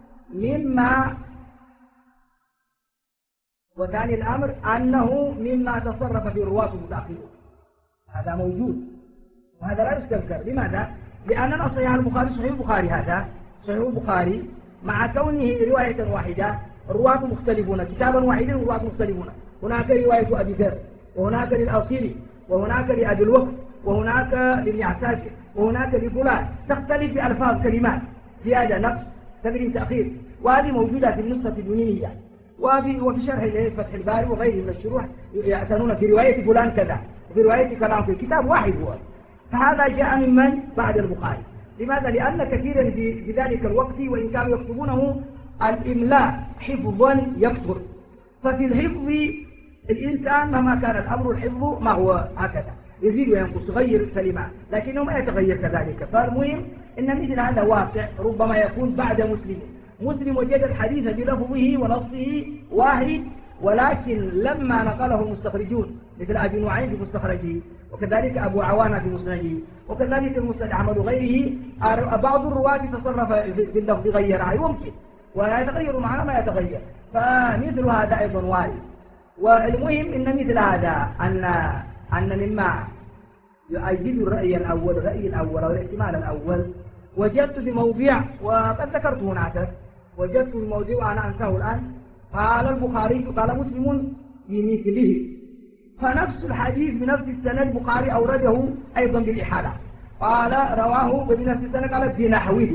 مما تصرف في الرواة المتأخرون، هذا موجود وهذا لا يستذكر. لماذا؟ لأننا صحيح البخاري هذا صحيح البخاري مع كونه رواية واحدة الرواة مختلفون، كتابا واحدا الرواة مختلفون. هناك رواية أبي ذر وهناك للأصيلي وهناك لأبي الوقت وهناك لابن عساكر وهناك لفلان، تختلف بألفاظ كلمات زيادة نقص تقديم تأخير، وهذه موجودة في النسخة الدنيوية وفي شرح فتح الباري وغيره من الشروح يعتنون في رواية فلان كذا وفي رواية كلام في الكتاب واحد هو. فهذا جاء من بعد البخاري. لماذا؟ لأن كثيرا في ذلك الوقت وإن كانوا يكتبونه الإملاء حفظا يكثر، ففي الحفظ الإنسان مهما كان الأمر الحفظ ما هو هكذا يزيد وينقص يغير الكلمات لكنه ما يتغير كذلك. فالمهم إن مثل هذا واقع ربما يكون بعد مسلم وجد الحديث بلفظه ونصه واحد، ولكن لما نقله المستخرجون مثل أبي نعيم في مستخرجه، وكذلك أبو عوانة في مسنده، وكذلك المسند أحمد وغيره، بعض الرواة تصرف باللفظ غيرها يمكن ولا يتغير معنا ما يتغير، فمثل هذا أيضا وارد. والمهم إن مثل هذا أن مما يؤيد الرأي الأول أو الاحتمال الأول وجدت في موضع وقد ذكرته هناك، وجدت في موضع وأنا أنساه الآن، قال البخاري قال مسلم بمثله، فنفس الحديث بنفس السنة البخاري أورده أيضا بالإحالة، قال رواه بنفس السنة قال بنحوه.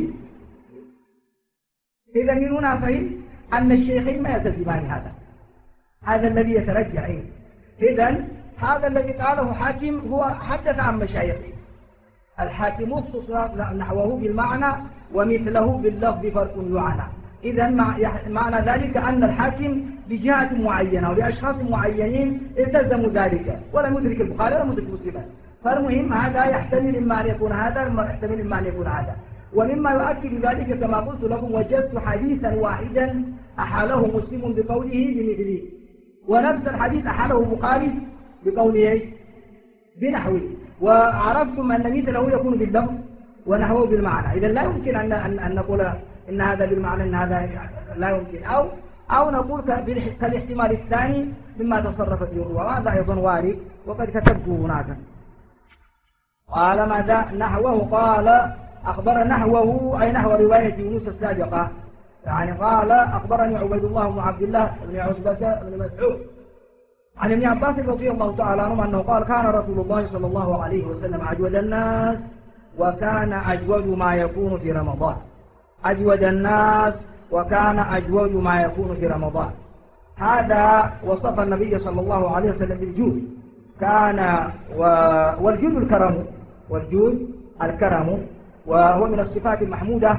إذا من هنا فهم أن الشيخين ما يلتزمان هذا الذي يترجح. إذا هذا الذي قاله حاكم هو حدث عن مشايخه، الحاكم اختص نحوه بالمعنى ومثله باللفظ فرق يعنى. إذا معنى ذلك أن الحاكم بجهة معينة ولأشخاص معينين التزموا ذلك ولم يدرك البخاري ولم يدرك مسلما. فالمهم هذا يحتمل إما أن يكون هذا يحتمل إما أن يكون هذا. ومما يؤكد ذلك كما قلت لكم وجدت حديثا واحدا أحاله مسلم بقوله بمثله، ونفس الحديث أحاله البخاري بقوله بنحوه، وعرفتم أن مثله يكون باللفظ ونحوه بالمعنى. إذا لا يمكن أن نقول إن هذا بالمعنى إن هذا لا يمكن، أو نقول كالاحتمال الثاني مما تصرف فيه الرواة، وهذا أيضا وارد وقد كتبته هناك. قال ماذا نحوه؟ قال أخبر نحوه أي نحو رواية يونس السابقة، يعني قال أخبرني عبيد الله بن عبد الله بن عتبة بن مسعود عن ابن عباس رضي الله تعالى عنه أنه قال كان رسول الله صلى الله عليه وسلم أجود الناس وكان أجود ما يكون في رمضان. أجود الناس وكان أجود ما يكون في رمضان، هذا وصف النبي صلى الله عليه وسلم بالجود. كان والجود الكرم، والجود الكرم وهو من الصفات المحمودة.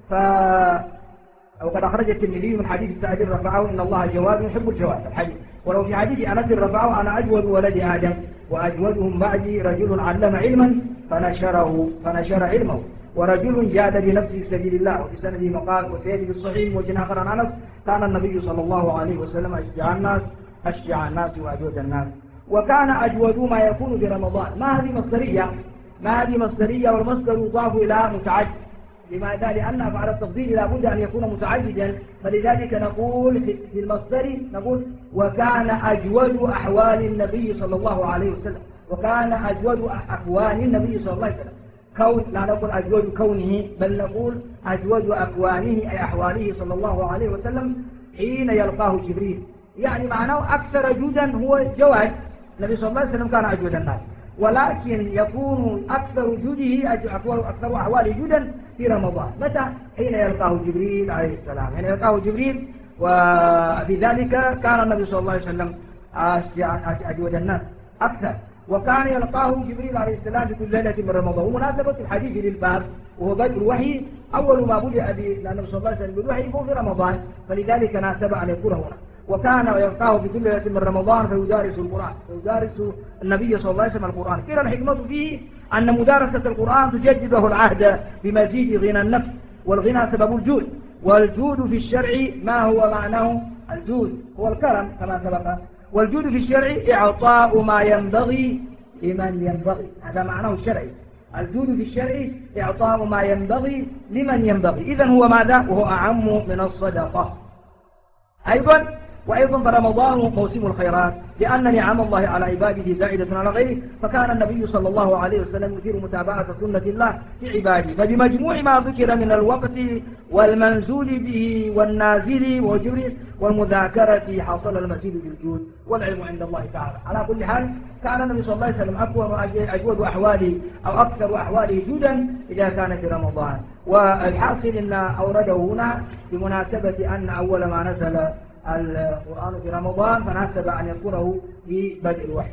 وقد أخرج الترمذي من حديث سعد رفعه إن الله جواد يحب الجواد الحديث. ولو في حديث أنس رفعه أنا أجود ولد آدم وأجودهم بعدي رجل علم علما فنشر علمه ورجل جاد بنفسه في سبيل الله. وفي سنده مقال وسيأتي في الصحيح وجه آخر عن أنس كان النبي صلى الله عليه وسلم أشجع الناس وأجود الناس. وكان أجود ما يكون في رمضان. ما هذه مصدرية والمصدر يضاف إلى متعدد. لماذا؟ لأن أفعال التفضيل لابد أن يكون متعددا، فلذلك نقول في المصدر نقول وكان أجود أحوال النبي صلى الله عليه وسلم، وكان أجود أكوان النبي صلى الله عليه وسلم. لا نقول أجود كونه بل نقول أجود أكوانه أي أحواله صلى الله عليه وسلم حين يلقاه جبريل، يعني معناه أكثر جودا هو جواد. النبي صلى الله عليه وسلم كان أجود الناس، ولكن يكون أكثر جوده أكثر أحواله جودا في رمضان. متى؟ حين يلقاه جبريل عليه السلام، حين يلقاه جبريل. وفي ذلك كان النبي صلى الله عليه وسلم أجود الناس أكثر، وكان يلقاه جبريل عليه السلام في كل ليلة من رمضان. ومناسبة الحديث للباب وهو بدء الوحي، أول ما بدأ النبي صلى الله عليه وسلم بالوحي هو في رمضان، فلذلك ناسب أن يكون هنا. وكان يلقاه في كل ليلة من رمضان فيدارس القرآن، فيدارس النبي صلى الله عليه وسلم القرآن. كلا الحكمة فيه أن مدارسة القرآن تجدد له العهد بمزيد غنى النفس، والغنى سبب الجود. والجود في الشرع ما هو معناه؟ الجود هو الكرم كما سبق. والجود في الشرع إعطاء ما ينبغي لمن ينبغي، هذا معناه الشرعي. الجود في الشرع إعطاء ما ينبغي لمن ينبغي. إذن هو ماذا؟ وهو أعم من الصدقة. وأيضا فرمضان موسم الخيرات، لأن نعم الله على عباده زائدة على غيره، فكان النبي صلى الله عليه وسلم يثير متابعة سنة الله في عباده. فبمجموع ما ذكر من الوقت والمنزول به والنازل وجبريل والمذاكرة حصل المزيد بالجود والعلم عند الله تعالى. على كل حال كان النبي صلى الله عليه وسلم أجود أحواله أو أكثر أحواله جودا إذا كان في رمضان. والحاصل أن أورده هنا بمناسبة أن أول ما نزل القرآن في رمضان فناسب أن يذكره في بدء الوحي.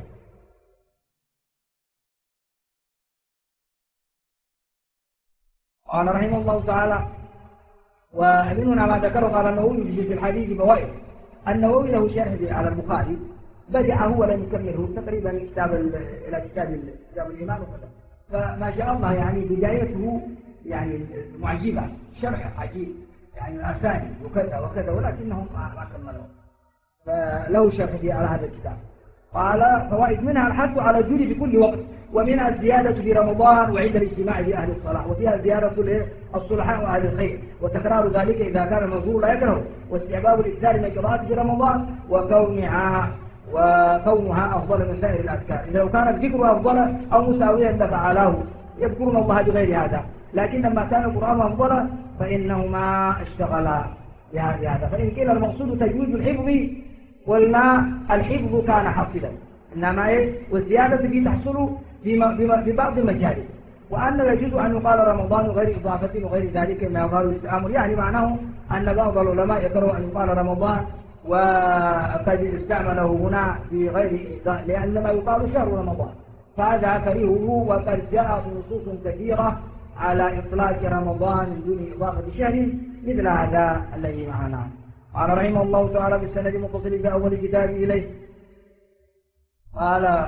قال رحمه الله تعالى ومن هنا ما ذكره قال النووي في الحديث فوائد. النووي له شرح على البخاري بدأه ولم يكمله تقريبا إلى كتاب الإيمان وكذا. فما شاء الله يعني بدايته يعني معجبة، شرح عجيب يعني الأسانيد وكذا وكذا، ولكنهم ما كملوا. فله شرح على هذا الكتاب. قال فوائد منها الحث على الجود في كل وقت، ومنها الزيادة في رمضان وعند الاجتماع بأهل الصلاح، وفيها زيادة الصلحاء وأهل الخير، وتكرار ذلك إذا كان المنظور لا يكره، واستحباب الإكثار من القراءة في رمضان وكونها أفضل من سائر الأذكار. إذا لو كان الذكر أفضل أو مساويا لفعلاه، يذكرون الله بغير هذا، لكن لما كان القرآن أفضل فإنهما اشتغلا بهذا. فإن قيل المقصود تجويد الحفظ قلنا الحفظ كان حاصلا، إنما والزيادة فيه تحصل ببعض المجالس، وأن يجوز أن يقال رمضان غير إضافة وغير ذلك ما يقال التآمل. يعني معناه أن بعض العلماء يكرهوا أن يقال رمضان وقد استعمله هنا في غير لأن ما يقال شهر رمضان، فهذا كرهه. وقد جاءت نصوص كثيرة على إطلاق رمضان من دون إضافة شهر مثل هذا الذي معنا. قال رحمه الله تعالى بالسند المتصل في أول كتاب إليه قال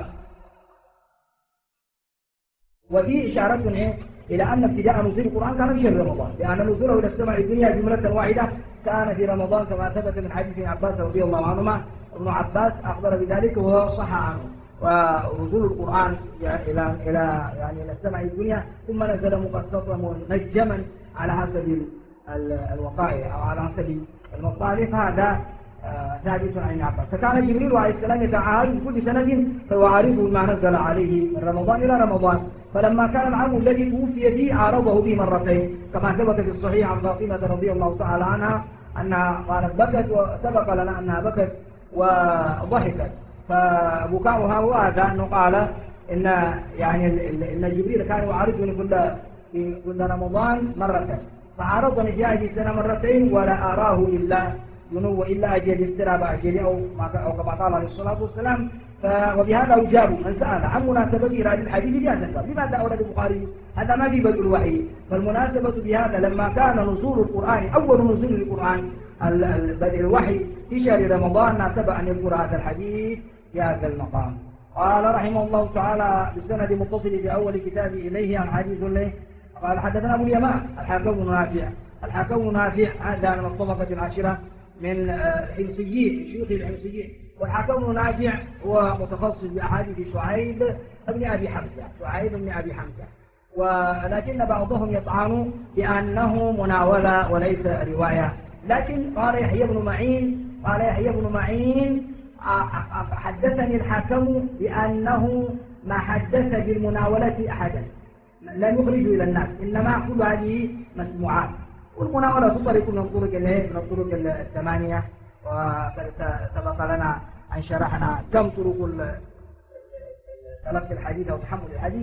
وفيه إشارة إلى أن ابتداء نزول القرآن كان في شهر رمضان، لأن نزوله إلى السماء الدنيا جملة واحدة كان في رمضان، كما ثبت من حديث عباس رضي الله عنهما. ابن عباس أخبر بذلك وهو صح عنه. ونزول القرآن إلى السماء الدنيا ثم نزل مقسطا منجما على حسب الوقائع أو على حسب المصالح، هذا ثابت عن ابن عباس. فكان جبريل عليه السلام يتعاهد كل سنة فيعارضه ما نزل عليه من رمضان إلى رمضان، فلما كان العام الذي توفي فيه عارضه به مرتين، كما ثبت في الصحيح عن فاطمة رضي الله تعالى عنها أنها قالت بكت، وسبق لنا أنها بكت وضحكت، فبكاؤها هو هذا أنه قال إن جبريل كان يعارضني كل رمضان مرة، فعارضني في هذه السنة مرتين ولا أراه إلا ينو إلا أجل اضطراب أجل أو كما قال عليه الصلاة والسلام. وبهذا أجاب من سأل عن مناسبة إيراد الحديث بهذا. لماذا أورد البخاري؟ هذا ما في بدء الوحي، فالمناسبة بهذا لما كان نزول القرآن أول نزول القرآن بدء الوحي في شهر رمضان ناسب أن يذكر هذا الحديث في هذا المقام. قال رحمه الله تعالى بالسند متصل في أول كتاب إليه عن حديث له قال حدثنا أبو اليمان الحكم بن نافع. الحكم بن نافع هذا من الطبقة العاشرة من الحمصيين، شيوخ الحمصيين. والحكم بن نافع هو متخصص بأحاديث شعيب بن أبي حمزة، ولكن بعضهم يطعن بأنه مناولة وليس رواية. لكن قال يحيى بن معين حدثني الحكم بأنه ما حدث بالمناولة أحدا، لم يخرج إلى الناس، إنما كل هذه مسموعات. والمناولة تطرق من الطرق الثمانية، وقد سبق لنا أن شرحنا كم طرق تلقي الحديث أو تحمل الحديث.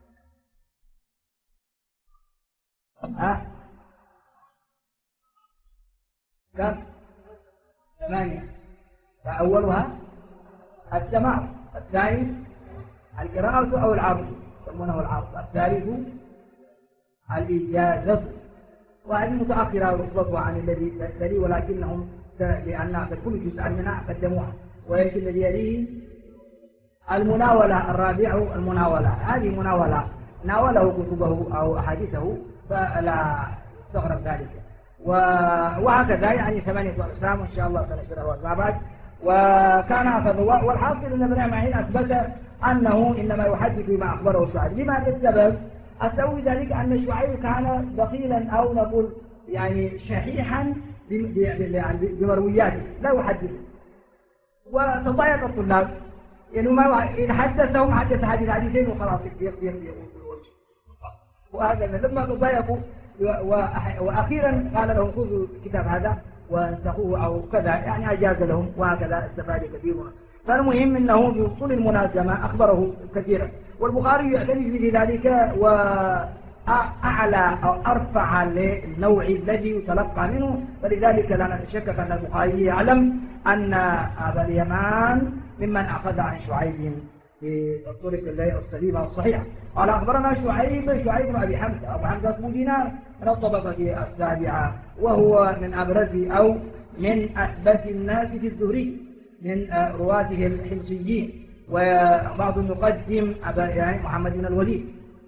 كم؟ 8. فأولها السماع، الثاني القراءة أو العرض يسمونه العرض، الثالث الإجازة، وهذه متأخرة رتبتها عن الذي يلي، ولكنهم لأن كل جزء منها قدموها. ويش الذي يليه المناولة، الرابع المناولة. هذه مناولة ناوله كتبه أو أحاديثه فلا يستغرب ذلك. وهكذا يعني 8 أقسام إن شاء الله سنشرحها بعد. وكان أخذ، والحاصل أن ابن معين أثبت أنه إنما يحدث بما أخبره شعيب. لماذا السبب؟ السبب ذلك أن شعيب كان بخيلا أو نقول يعني شحيحا بمروياته، لا يحدث. وتضايق الطلاب، يعني إن حدثهم حدث حديثين وخلاص يقضي الوجه. وهذا لما تضايقوا وأخيرا قال لهم خذوا الكتاب هذا وانسخوه أو كذا، يعني أجاز لهم، وهكذا استفاد كثيرا. فالمهم أنه بوصول المنازمة أخبره كثيرا. والبخاري يعتني بذلك وأعلى أو أرفع للنوع الذي يتلقى منه، فلذلك لا نتشكك أن البخاري يعلم أن أبا اليمان ممن أخذ عن شعيب في الطرق السليمة الصحيحة. قال أخبرنا شعيب بن أبي حمزة. أبو حمزة اسمه دينار من الطبقة السابعة، وهو من أبرز أو من أثبت الناس في الزهري من رواته الحمصيين، وبعض يقدم يعني محمد بن الوليد.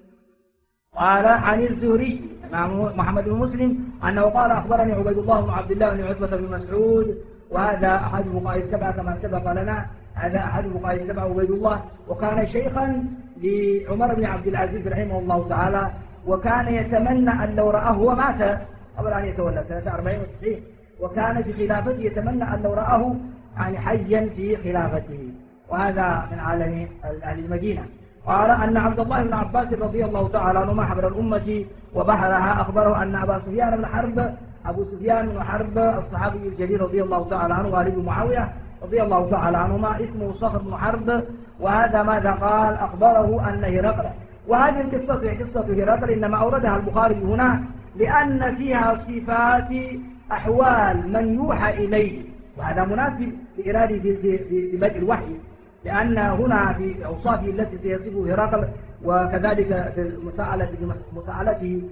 قال عن الزهري محمد بن مسلم أنه قال أخبرني عبيد الله بن عبد الله بن عتبة بن مسعود، وهذا أحد فقهاء السبعة كما سبق لنا، هذا أحد فقهاء السبعة عبيد الله، وكان شيخا لعمر بن عبد العزيز رحمه الله تعالى، وكان يتمنى أن لو رآه، هو مات قبل أن يتولى سنة 94، وكان في خلافته يتمنى أن لو رآه يعني حيا في خلافته، وهذا من عالم أهل المدينة. قال أن عبد الله بن عباس رضي الله تعالى عنهما حبر الأمة وبحرها أخبره أن أبا سفيان بن حرب، أبو سفيان بن حرب الصحابي الجليل رضي الله تعالى عنه والد معاوية رضي الله تعالى عنهما اسمه صخر بن حرب، وهذا ماذا قال؟ أخبره أن هرقل، وهذه القصة هي قصة هرقل إنما أوردها البخاري هنا لأن فيها صفات أحوال من يوحى إليه، وهذا مناسب لإرادة في بدء الوحي، لأن هنا في أوصافه التي سيصفه هرقل، وكذلك في مساءلته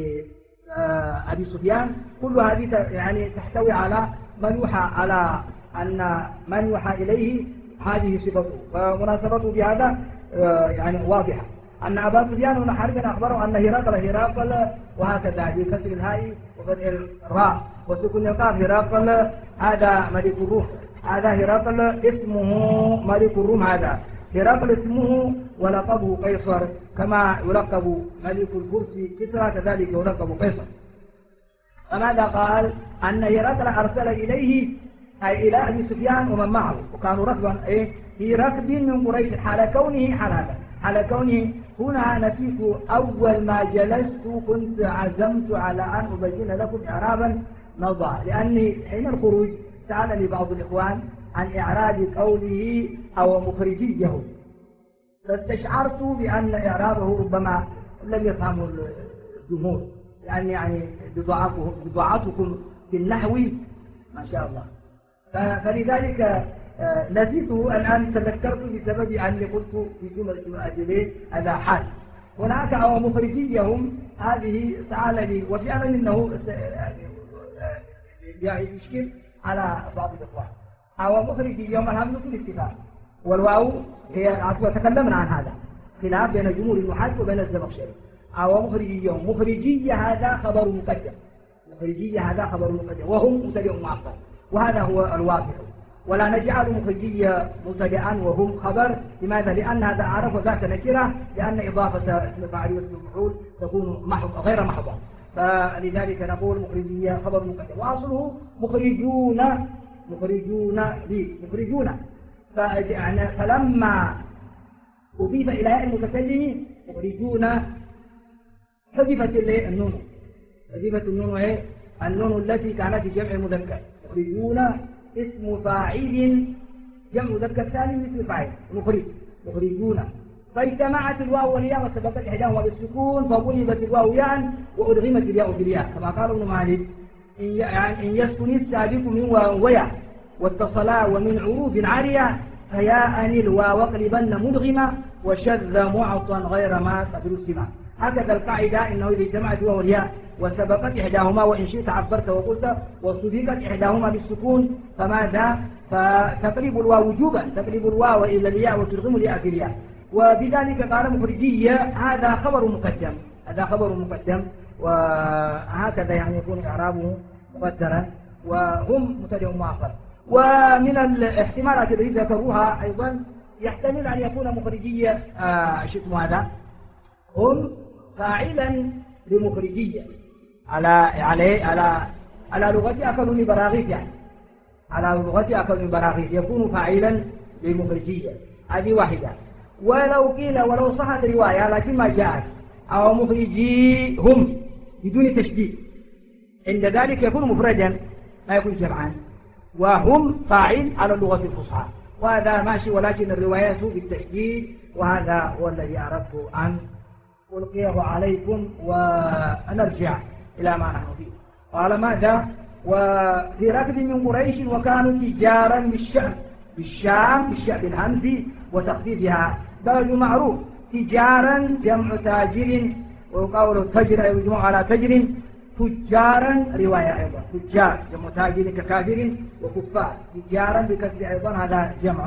لأبي سفيان، كل هذه يعني تحتوي على من يوحى، على أن من يوحى إليه هذه صفته، فمناسبته بهذا يعني واضحة. أن أبا سفيان بن حرب أخبره أن هرقل وهكذا بكسر الهاء وفتح الراء وسكون القاف، هرقل هذا ملك الروم، هذا هرقل اسمه ملك الروم، هذا هرقل اسمه ولقبه قيصر، كما يلقب ملك الفرس كسرى كذلك يلقب قيصر. فماذا قال؟ أن هرقل أرسل إليه أي إلى أبي سفيان ومن معه، وكانوا ركبا في ركب من قريش، حال كونه هنا نسيت أول ما جلست كنت عزمت على أن أبين لكم إعرابا نضع، لأني حين الخروج سألني بعض الإخوان عن إعراب قوله أو مخرجيه، فاستشعرت بأن إعرابه ربما لم يفهمه الجمهور، لأن يعني بضاعتكم في النحو ما شاء الله، فلذلك نسيته. الآن تذكرت بسبب أني قلت في جملة أجلين هذا حال. هناك أو مخرجيهم هذه سألني، وفعلا إنه يشكل على بعض الإخوان. أو مخرجيهم الهمزة في الاتفاق، والواو هي تكلمنا عن هذا خلاف بين جمهور النحاة وبين الزمخشري. أو مخرجيهم، مخرجية هذا خبر مقدم، مخرجية هذا خبر مقدم، وهم مبتدأ مؤخر، وهذا هو الواقع. ولا نجعل مخرجية مبتدأ وهم خبر، لماذا؟ لأن هذا أعرف وذاك نكرة، لأن إضافة اسم الفاعل واسم المفعول تكون غير محضة، فلذلك نقول مخرجية خبر مقدم، وأصله مخرجون فلما أضيف إلى ياء المتكلم مخرجون حذفت النون، حذفت النون هي النون التي كانت في جمع المذكر، مخرجون اسم فاعل جمع مذكر سالم اسم فاعل مخرجون، فاجتمعت الواو والياء وسبقت إحداهما بالسكون فقلبت الواو ياء وأدغمت الياء بالياء، كما قال ابن مالك إن يسكن السابق من واو وياء واتصلا ومن عروض عارية فياء الواو اقلبن مدغمة وشذ معطا غير ما قد رسم. هكذا القاعدة إنه إذا اجتمعت الواو والياء وسبقت إحداهما وإن شئت عبرت وقلت وسبقت إحداهما بالسكون فماذا؟ فتقلب الواو وجوبا، تقلب الواو إلى الياء وترغم الياء في الياء، وبذلك قال مخرجية هذا خبر مقدم، وهكذا يعني يكون إعرابه مقدرا، وهم مبتدأ مؤخر. ومن الاحتمالات التي ذكروها أيضا يحتمل أن يكون مخرجية هم فاعلا لمخرجية على لغة أكل براغيث، يعني على لغة أكل براغيث يكون فاعلا لمخرجية، هذه واحدة. ولو صحت رواية لكن ما جاءت أو مخرجيهم بدون تشديد، عند ذلك يكون مفردا ما يكون جمعا، وهم فاعل على اللغة الفصحى، وهذا ماشي، ولكن الروايات بالتشديد، وهذا هو الذي أردت أن ألقيه عليكم ونرجع إلى ما نحن فيه. قال ماذا؟ وفي ركب من قريش وكانوا تجارا بالشام بالشعب الهمزي وتخفيفها درج معروف، تجارا جمع تاجر، وقول التجر يجمع على تجر، تجارا رواية أيضا تجار جمع تاجر ككافر وكفار تجارا بكسر أيضا هذا جمع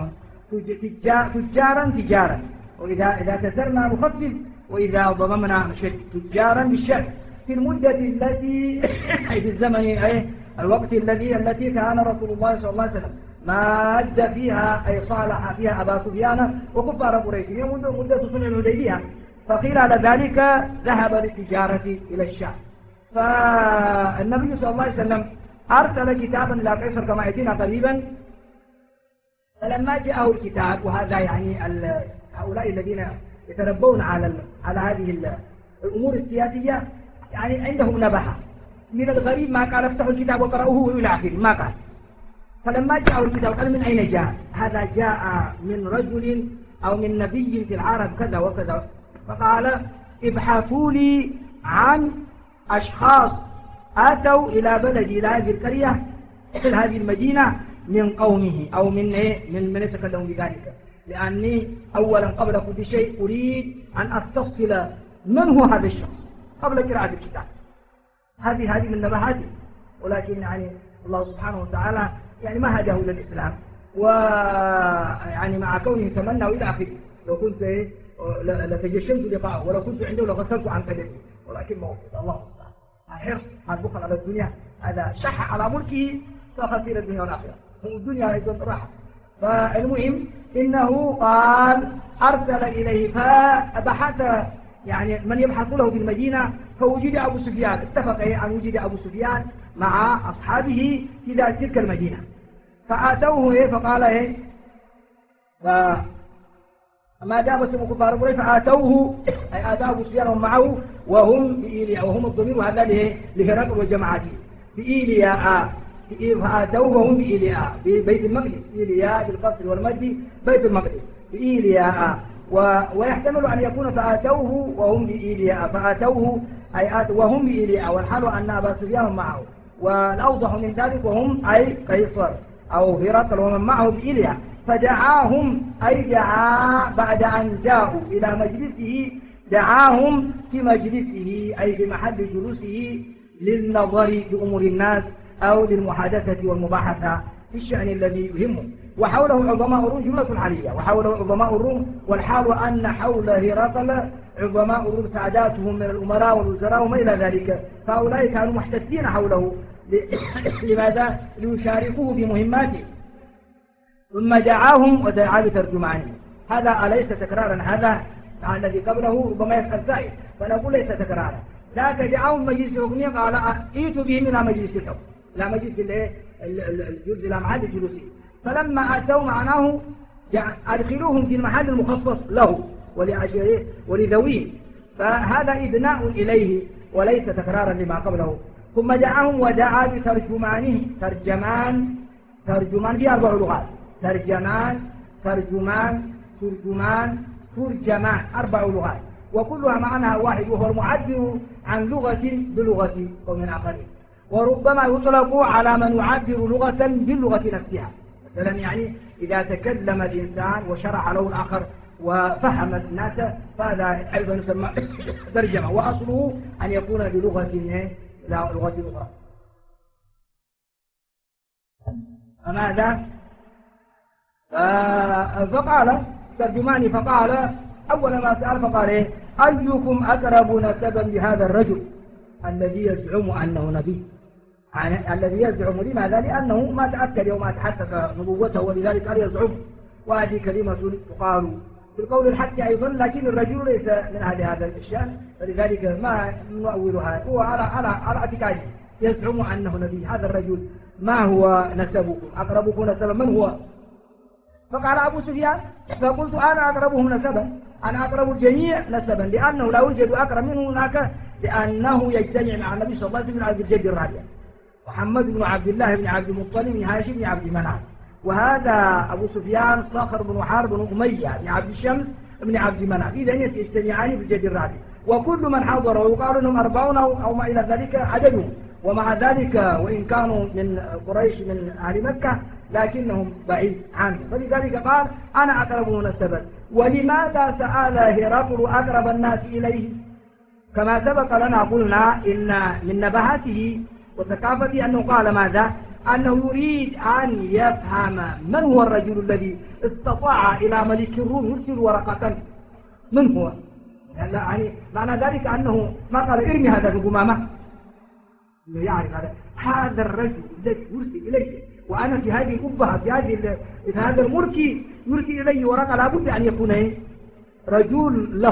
تجارا وإذا كسرنا نخفف وإذا ضممنا نشد تجارا بالشد في المدة التي أي في الزمن أي الوقت التي كان رسول الله صلى الله عليه وسلم ماد فيها أي صالح فيها أبا سفيان وكفار قريش مدة صلح الحديبية فقيل على ذلك ذهب للتجارة إلى الشام فالنبي صلى الله عليه وسلم أرسل كتابا إلى قيصر كما يأتينا قريبا فلما جاءه الكتاب وهذا يعني هؤلاء الذين يتربون على هذه الأمور السياسية يعني عندهم نبحة من الغريب ما قال افتحوا الكتاب وقرأوه إلى آخره ما قال فلما جاءه الكتاب قال من أين جاء هذا جاء من رجل أو من نبي في العرب كذا وكذا فقال ابحثوا لي عن أشخاص أتوا إلى بلدي إلى هذه القرية إلى هذه المدينة من قومه أو من من يتكلم بذلك لأني أولا قبل كل شيء أريد أن أستفصل من هو هذا الشخص قبل قراءة الكتاب هذه من نبهاتي ولكن يعني الله سبحانه وتعالى يعني ما هداه إلى الإسلام ويعني مع كونه تمنى إلى آخره لو كنت لتجشمت لقاءه ولو كنت عنده لغسلت عن قدمه ولكن موجود الله سبحانه الحرص على البخل على الدنيا هذا شح على ملكه فخسر الدنيا والآخرة الدنيا أيضا راحة فالمهم إنه قال أرسل إليه فبحث يعني من يبحث له في المدينة فوجد أبو سفيان اتفق أن وجد أبو سفيان مع أصحابه في تلك المدينة فآتوه فقال فما دام اسم كفار قريش فآتوه أي آتاه أبو سفيان معه وهم بإيلياء وهم الضمير هذا لهرقل وجماعته بإيلياء فآتوه وهم بإيلياء ببيت المقدس إيلياء بالقصر والمد بيت المقدس بإيلياء ويحتمل أن يكون فآتوه وهم بإيلياء فآتوه أي وهم بإيلياء والحال أن أبا سفيان معه والأوضح من ذلك وهم أي قيصر أو هرقل ومن معه بإيلياء فدعاهم أي دعا بعد أن جاءوا إلى مجلسه دعاهم في مجلسه أي في محل جلوسه للنظر بأمور الناس أو للمحادثة والمباحثة في الشأن الذي يهمه وحوله عظماء الروم جملة عالية وحوله عظماء الروم والحال أن حول هرقل عظماء الروم ساداتهم من الأمراء والوزراء وما إلى ذلك فهؤلاء كانوا محتفين حوله لماذا؟ ليشاركوه بمهماته ثم دعاهم ودعا بترجمانه هذا أليس تكرارا هذا الذي قبله ربما يسأل سائل فنقول ليس تكرارا ذاك دعاهم مجلس حكمية قال ائتوا بهم إلى مجلس الحكم إلى مجلس الجلوس إلى محل الجلوس فلما أتوا معناه أدخلوهم في المحل المخصص له ولعشيره ولذويه فهذا إدناء إليه وليس تكرارا لما قبله ثم دعاهم ودعا بترجمانه ترجمان في 4 لغات ترجمان 4 لغات وكلها معناها واحد وهو المعبر عن لغة بلغة قوم آخرين وربما يطلق على من يعبر لغة باللغة نفسها مثلا يعني إذا تكلم الإنسان وشرح له الآخر وفهم الناس فهذا أيضا يسمى ترجمة وأصله أن يكون بلغة لا لغة أخرى فماذا؟ فقال ترجماني فقال أول ما سأل فقال أيكم أقرب نسبا لهذا الرجل الذي يزعم أنه نبي الذي يزعم لماذا؟ لأنه ما تأكد يوم تحقق نبوته ولذلك قال يزعم وهذه كلمة تقال في القول الحق أيضا لكن الرجل ليس من أهل هذا الشأن فلذلك ما نؤولها هو على اعتقاده يزعم أنه نبي هذا الرجل ما هو نسبكم أقربكم نسبا من هو؟ فقال أبو سفيان فقلت أنا أقربهم نسبا أنا أقرب الجميع نسبا لأنه لا يوجد أقرب منه هناك لأنه يجتمع مع النبي صلى الله عليه وسلم من عبد الجد الرابع محمد بن عبد الله بن عبد المطلب بن هاشم بن عبد مناف وهذا أبو سفيان صخر بن حرب بن أمية بن عبد الشمس بن عبد مناف إذا يجتمعان في الجد الرابع وكل من حضر ويقال أنهم 40 أو ما إلى ذلك عددهم ومع ذلك وإن كانوا من قريش من أهل مكة لكنهم بعيد عنه فلذلك قال أنا أقربه نسبا ولماذا سأل هرقل أقرب الناس إليه كما سبق لنا قلنا إن من نباهته وثقافته أنه قال ماذا؟ أنه يريد أن يفهم من هو الرجل الذي استطاع إلى ملك الروم يرسل ورقة. من هو؟ يعني معنى ذلك أنه ما قال ارمي هذا القمامة، يعرف هذا الرجل الذي يرسل إليه وأنا في هذه الأبهة في هذا الملك يرسل إليه ورقة، لابد أن يكون رجل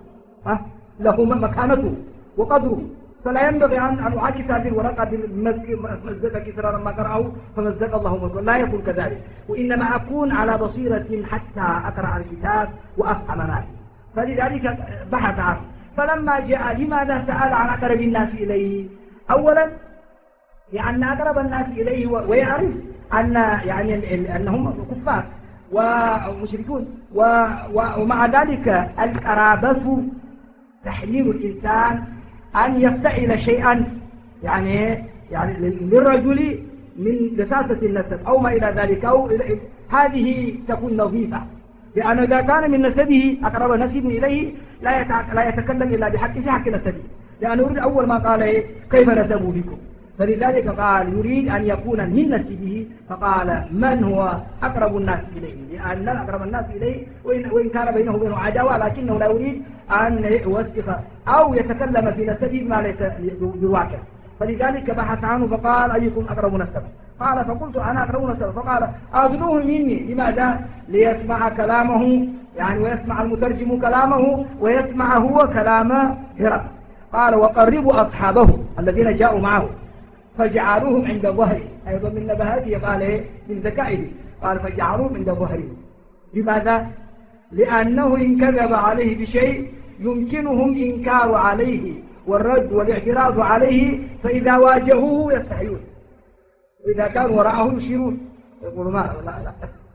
له مكانته وقدره، فلا ينبغي أن أعاكس هذه الورقة بمزق كسرى لما قرأه فمزق الله ملكه، لا يكون كذلك، وإنما أكون على بصيرة حتى أقرأ الكتاب وأفهم ما فيه. فلذلك بحث عنه. فلما جاء لماذا سأل عن أقرب الناس إليه؟ أولا لأن أقرب الناس إليه ويعرف أن يعني أنهم كفار ومشركون، ومع ذلك القرابة تحميل الإنسان أن يفتعل شيئا يعني للرجل من دساسة النسب أو ما إلى ذلك، أو هذه تكون نظيفة، لأن إذا كان من نسبه أقرب نسب إليه لا يتكلم إلا بحق في حق نسبه، لأنه يريد أول ما قال كيف نسبوا بكم، فلذلك قال يريد أن يكون من نسبه، فقال من هو أقرب الناس إليه، لأن أقرب الناس إليه وإن كان بينه وبينه عداوة لكنه لا يريد أن يوسخ أو يتكلم في نسبه ما ليس بالواقع، فلذلك بحث عنه فقال أيكم أقرب نسبا؟ قال فقلت أنا أقرب نسبا، فقال أغنوه مني، لماذا؟ ليسمع كلامه يعني ويسمع المترجم كلامه ويسمع هو كلام هرقل. قال وقربوا أصحابه الذين جاءوا معه فجعلوهم عند ظهره، أيضا من نبهاته قال من ذكائه، قال فجعلوهم عند ظهره. لماذا؟ لأنه إن كذب عليه بشيء يمكنهم إنكار عليه والرد والاعتراض عليه، فإذا واجهوه يستحيون، وإذا كانوا وراءه يشيرون يقولوا ما لا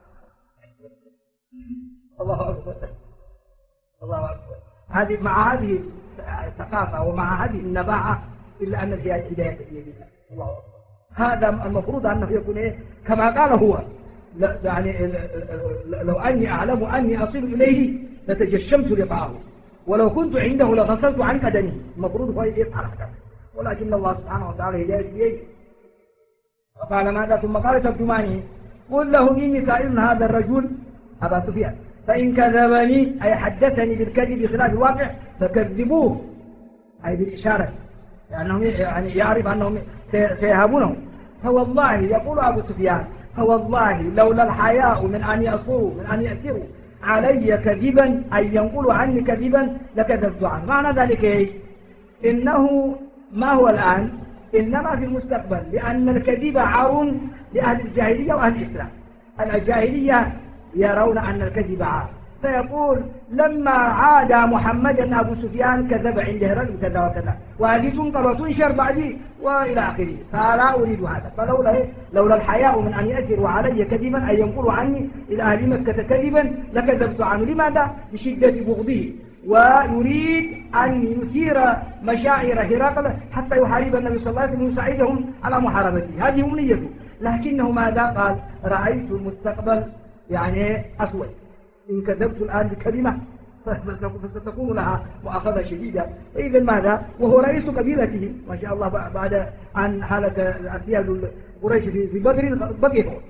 الله أكبر الله أكبر. هذه مع هذه الثقافة ومع هذه النباعة إلا أن فيها الهداية بيدنا. الله أكبر. هذا المفروض أنه يكون كما قال هو، يعني لو أني أعلم أني أصل إليه لتجشمت لقاءه، ولو كنت عنده لغسلت عن قدمه. المفروض هو يفعل هذا، ولكن الله سبحانه وتعالى هداية بيده. فقال ماذا؟ ثم قال ترجمانه قل له إني سائل هذا الرجل أبا سفيان، فإن كذبني أي حدثني بالكذب خلاف الواقع فكذبوه، أي بالإشارة لأنهم يعني يعرف أنهم سيهابونه. فوالله يقول أبو سفيان فوالله لولا الحياء من أن يأثروا علي كذبا أي ينقلوا عني كذبا لكذبت عنه. معنى ذلك إيش؟ إنه ما هو الآن إنما في المستقبل، لأن الكذب عار لأهل الجاهلية وأهل الإسلام. الجاهلية يرون أن الكذب عار، فيقول لما عاد محمدا أبو سفيان كذب عند هرقل كذا وكذا، وهذه تنقل وتنشر بعدي وإلى آخره، فلا أريد هذا. فلولا الحياء من أن يأثروا علي كذبا أي ينقلوا عني إلى أهل مكة كذبا لكذبت عنه. لماذا؟ بشدة بغضه، ويريد أن يثير مشاعر هرقل حتى يحارب النبي صلى الله عليه وسلم ويساعدهم على محاربته. هذه أمنيته، لكنه ماذا قال؟ رأيت المستقبل يعني أسود، إن كذبت الآن بكلمة فستكون لها مؤاخذة شديدة. إذا ماذا؟ وهو رئيس قبيلته ما شاء الله، بعد أن حالت أسياد قريش في بدر بقي هو.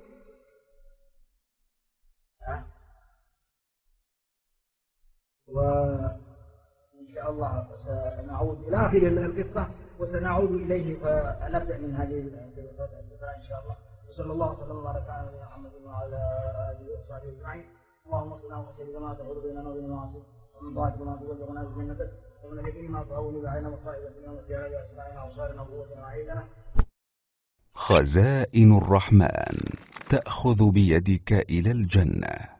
وإن شاء الله سنعود إلى آخر القصة وسنعود إليه، فنبدأ من هذه القصة إن شاء الله. وصلى الله وسلم وبارك على نبينا محمد وعلى آله وصحبه أجمعين. اللهم صل وسلم كما تحول بيننا وبين المعاصي، ومن طاعتك ما تبلغنا به جنتك، ومن اليقين ما تهون به علينا مصائب الدنيا ومتعنا بأسماعنا وأبصارنا وقوتنا وأعيننا. خزائن الرحمن تأخذ بيدك إلى الجنة.